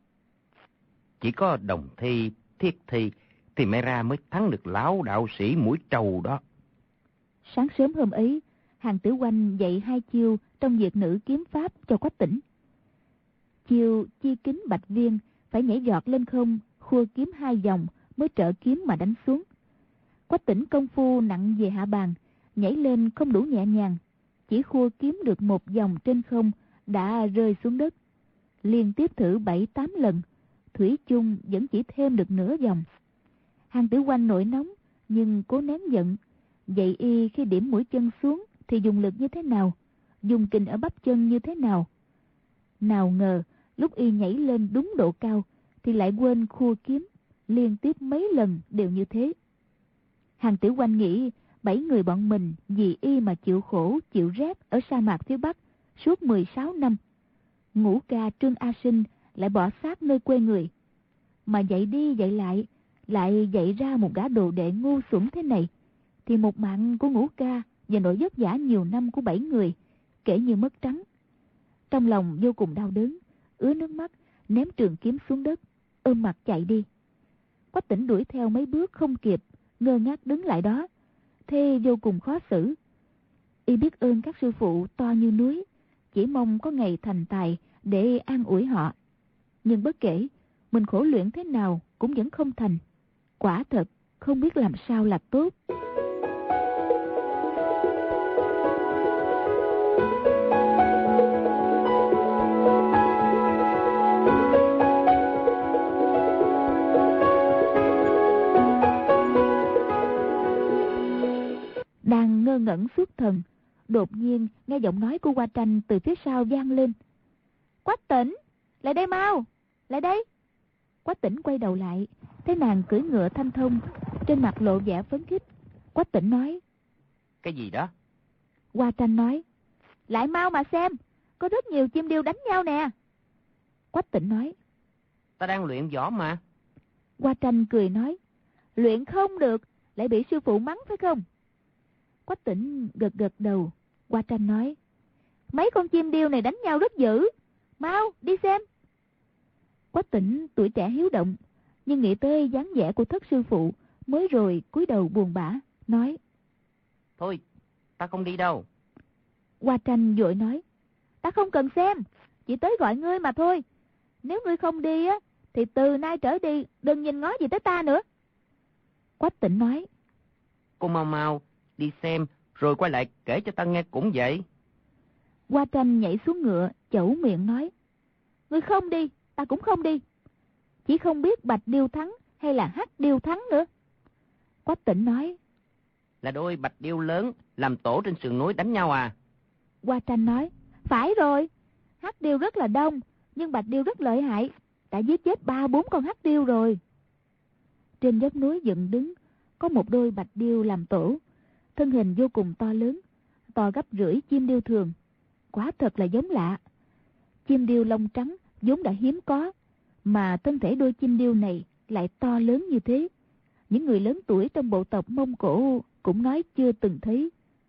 chỉ có đồng thi, thiết thi thì may ra mới thắng được lão đạo sĩ mũi trâu đó. Sáng sớm hôm ấy, Hàng Tử Oanh dạy 2 chiêu trong Việt nữ kiếm pháp cho Quách Tỉnh. Chiêu chi kính bạch viên phải nhảy giọt lên không, khua kiếm 2 vòng mới trợ kiếm mà đánh xuống. Quách Tỉnh công phu nặng về hạ bàn, nhảy lên không đủ nhẹ nhàng, chỉ khua kiếm được 1 vòng trên không đã rơi xuống đất. Liên tiếp thử 7-8 lần, thủy chung vẫn chỉ thêm được nửa vòng. Hàng Tử Oanh nổi nóng nhưng cố nén giận, dạy y khi điểm mũi chân xuống thì dùng lực như thế nào, dùng kình ở bắp chân như thế nào. Nào ngờ lúc y nhảy lên đúng độ cao thì lại quên khua kiếm, liên tiếp mấy lần đều như thế. Hàng Tử Oanh nghĩ 7 người bọn mình vì y mà chịu khổ chịu rét ở sa mạc phía Bắc suốt 16 năm. Ngũ ca Trương A Sinh lại bỏ xác nơi quê người, mà dạy đi dạy lại dạy ra một gã đồ đệ ngu xuẩn thế này, thì một mạng của Ngũ ca và nỗi vất vả nhiều năm của 7 người kể như mất trắng. Trong lòng vô cùng đau đớn, ứa nước mắt, ném trường kiếm xuống đất, ôm mặt chạy đi. Quách Tỉnh đuổi theo mấy bước không kịp, ngơ ngác đứng lại đó, thế vô cùng khó xử. Y biết ơn các sư phụ to như núi, chỉ mong có ngày thành tài để an ủi họ. Nhưng bất kể mình khổ luyện thế nào cũng vẫn không thành, quả thật không biết làm sao là tốt. Đang ngơ ngẩn xuất thần Đột nhiên nghe giọng nói của Hoa Tranh từ phía sau vang lên. Quách Tỉnh, lại đây mau, lại đây. Quách Tỉnh quay đầu lại, thấy nàng cưỡi ngựa thanh thông, trên mặt lộ vẻ phấn khích. Quách Tỉnh nói: Cái gì đó? Hoa Tranh nói: Lại mau mà xem, có rất nhiều chim điêu đánh nhau nè. Quách Tỉnh nói: Ta đang luyện võ mà. Hoa Tranh cười nói: Luyện không được, lại bị sư phụ mắng phải không? Quách Tỉnh gật gật đầu. Hoa Tranh nói: Mấy con chim điêu này đánh nhau rất dữ, mau đi xem. Quách Tỉnh tuổi trẻ hiếu động, nhưng nghĩ tới dáng vẻ của thất sư phụ, mới rồi cúi đầu buồn bã nói: Thôi, ta không đi đâu. Hoa Tranh vội nói: Ta không cần xem, chỉ tới gọi ngươi mà thôi. Nếu ngươi không đi á, thì từ nay trở đi đừng nhìn ngó gì tới ta nữa. Quách Tỉnh nói: Cô mau mau đi xem, rồi quay lại kể cho ta nghe cũng vậy. Hoa Tranh nhảy xuống ngựa, chẩu miệng nói: Ngươi không đi, ta cũng không đi. Chỉ không biết Bạch Điêu thắng hay là Hắc Điêu thắng nữa. Quách Tỉnh nói: Là đôi bạch điêu lớn làm tổ trên sườn núi đánh nhau à? Hoa Tranh nói: Phải rồi, Hắc Điêu rất là đông, nhưng Bạch Điêu rất lợi hại, đã giết chết 3-4 con Hắc Điêu rồi. Trên dốc núi dựng đứng có một đôi Bạch Điêu làm tổ, thân hình vô cùng to lớn, to gấp rưỡi chim điêu thường. Quả thật là giống lạ. Chim điêu lông trắng vốn đã hiếm có, mà thân thể đôi chim điêu này lại to lớn như thế. Những người lớn tuổi trong bộ tộc Mông Cổ cũng nói chưa từng thấy,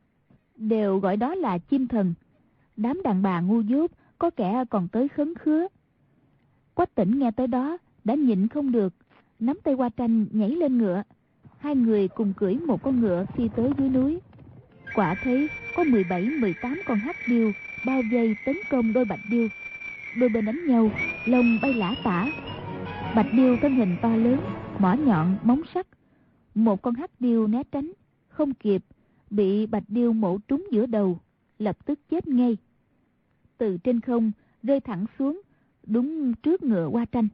đều gọi đó là chim thần. Đám đàn bà ngu dốt có kẻ còn tới khấn khứa. Quách Tỉnh nghe tới đó đã nhịn không được, nắm tay Hoa Tranh nhảy lên ngựa. Hai người cùng cưỡi một con ngựa phi tới dưới núi. Quả thấy có 17-18 con hắc điêu bao vây tấn công đôi bạch điêu. Đôi bên đánh nhau, lông bay lả tả. Bạch điêu thân hình to lớn, mỏ nhọn móng sắc. Một con hắc điêu né tránh không kịp, bị bạch điêu mổ trúng giữa đầu, lập tức chết ngay. Từ trên không rơi thẳng xuống, đúng trước ngựa Hoa Tranh.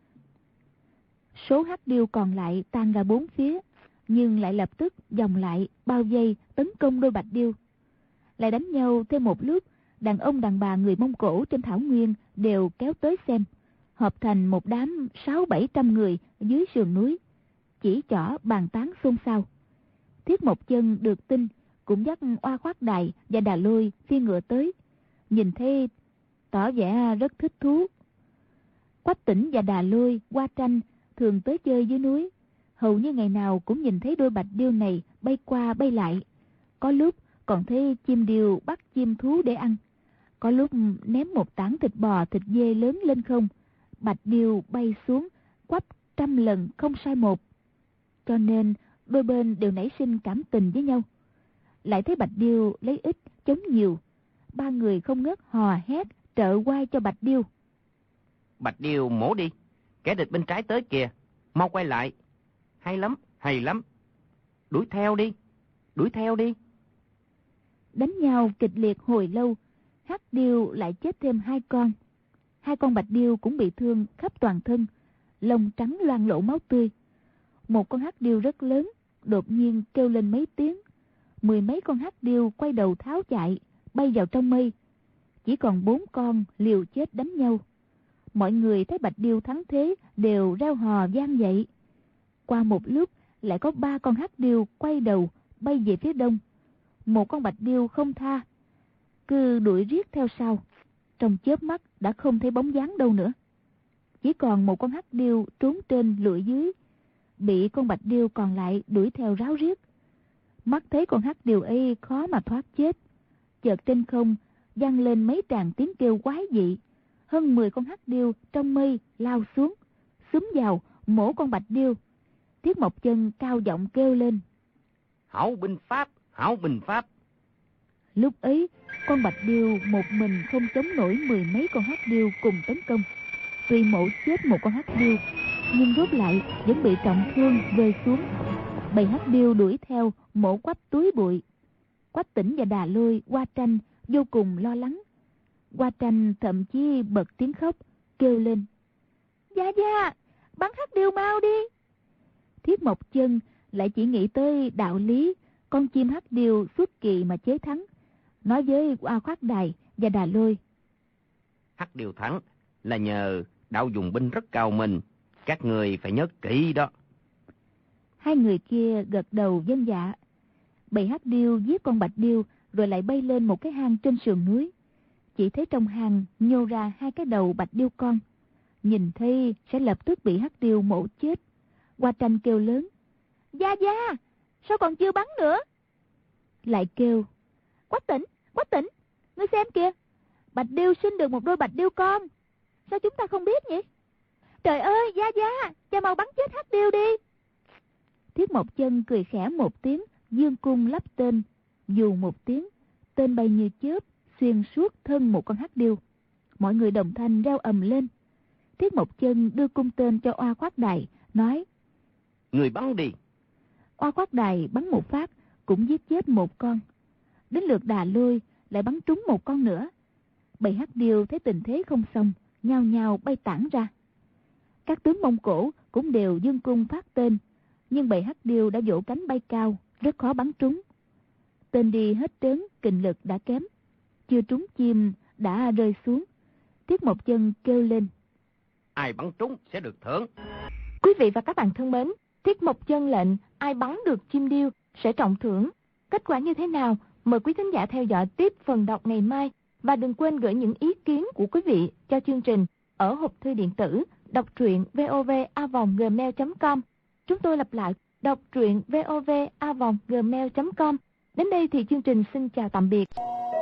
Số hắc điêu còn lại tan ra bốn phía, nhưng lại lập tức vòng lại bao vây tấn công đôi bạch điêu. Lại đánh nhau thêm một lúc, đàn ông đàn bà người Mông Cổ trên thảo nguyên đều kéo tới xem, hợp thành một đám 600-700 người dưới sườn núi, chỉ trỏ bàn tán xôn xao. Thiết Mộc Chân được tin cũng dắt Oa Khoát Đài và Đà Lôi phi ngựa tới, nhìn thấy tỏ vẻ rất thích thú. Quách Tỉnh và Đà Lôi, Hoa Tranh thường tới chơi dưới núi, hầu như ngày nào cũng nhìn thấy đôi bạch điêu này bay qua bay lại. Có lúc còn thấy chim điêu bắt chim thú để ăn, có lúc ném một tảng thịt bò thịt dê lớn lên không, bạch điêu bay xuống quắp 100 lần không sai một. Cho nên đôi bên đều nảy sinh cảm tình với nhau. Lại thấy bạch điêu lấy ít chống nhiều, ba người không ngớt hò hét trợ oai cho bạch điêu. Bạch điêu mổ đi, kẻ địch bên trái tới kìa, mau quay lại. Hay lắm, hay lắm. Đuổi theo đi, đuổi theo đi. Đánh nhau kịch liệt hồi lâu, hắc điêu lại chết thêm 2 con. 2 con bạch điêu cũng bị thương khắp toàn thân, lông trắng loang lổ máu tươi. Một con hắc điêu rất lớn đột nhiên kêu lên mấy tiếng, 10 mấy con hắc điêu quay đầu tháo chạy, bay vào trong mây. Chỉ còn 4 con liều chết đánh nhau. Mọi người thấy bạch điêu thắng thế đều reo hò vang dậy. Qua một lúc lại có 3 con hắc điêu quay đầu bay về phía đông. Một con bạch điêu không tha, cứ đuổi riết theo sau. Trong chớp mắt đã không thấy bóng dáng đâu nữa. Chỉ còn một con hắc điêu trốn trên lụi dưới, bị con bạch điêu còn lại đuổi theo ráo riết. Mắt thấy con hắc điêu ấy khó mà thoát chết, chợt trên không vang lên mấy tràng tiếng kêu quái dị. Hơn 10 con hắc điêu trong mây lao xuống, xúm vào mổ con bạch điêu. Thiết Mộc Chân cao giọng kêu lên: Hảo binh pháp, hảo binh pháp. Lúc ấy con bạch điêu một mình không chống nổi 10 mấy con hắc điêu cùng tấn công. Tuy mổ chết một con hắc điêu, nhưng rốt lại vẫn bị trọng thương rơi xuống. Bầy hắc điêu đuổi theo mổ quắp túi bụi. Quách Tỉnh và Đà Lôi, Hoa Tranh vô cùng lo lắng. Hoa Tranh thậm chí bật tiếng khóc, kêu lên: Gia Gia, bắn hắc điêu mau đi. Thiết Mộc Chân lại chỉ nghĩ tới đạo lý con chim hắc điêu xuất kỳ mà chế thắng, nói với Oa Khoát Đài và Đà Lôi. Hắc Điêu thắng là nhờ đạo dùng binh rất cao minh, các người phải nhớ kỹ đó. Hai người kia gật đầu vâng dạ. Bầy Hắc Điêu giết con Bạch Điêu rồi lại bay lên một cái hang trên sườn núi. Chỉ thấy trong hang nhô ra hai cái đầu Bạch Điêu con. Nhìn thấy sẽ lập tức bị Hắc Điêu mổ chết. Hoa Tranh kêu lớn: Gia Gia, sao còn chưa bắn nữa? Lại kêu: Quách Tỉnh, ngươi xem kìa, Bạch Điêu sinh được một đôi Bạch Điêu con. Sao chúng ta không biết nhỉ? Trời ơi, Gia Gia, cha mau bắn chết Hắc Điêu đi. Thiết Mộc Chân cười khẽ một tiếng, dương cung lắp tên, dù một tiếng, tên bay như chớp, xuyên suốt thân một con Hắc Điêu. Mọi người đồng thanh reo ầm lên. Thiết Mộc Chân đưa cung tên cho Oa Khoát Đài, nói: Người bắn đi. Oa Khoát Đài bắn một phát, cũng giết chết một con. Đến lượt Đà Lôi lại bắn trúng một con nữa. Bầy Hắc Điêu thấy tình thế không xong, nhao nhao bay tản ra. Các tướng Mông Cổ cũng đều dương cung phát tên, nhưng bầy Hắc Điêu đã vỗ cánh bay cao, rất khó bắn trúng. Tên đi hết trớn, kình lực đã kém, chưa trúng chim đã rơi xuống. Thiết Mộc Chân kêu lên: Ai bắn trúng sẽ được thưởng. Quý vị và các bạn thân mến, Thiết Mộc Chân lệnh ai bắn được chim điêu sẽ trọng thưởng. Kết quả như thế nào? Mời quý thính giả theo dõi tiếp phần đọc ngày mai. Và đừng quên gửi những ý kiến của quý vị cho chương trình ở hộp thư điện tử đọc truyện vov@gmail.com. Chúng tôi lặp lại: đọc truyện vov@gmail.com. Đến đây thì chương trình xin chào tạm biệt.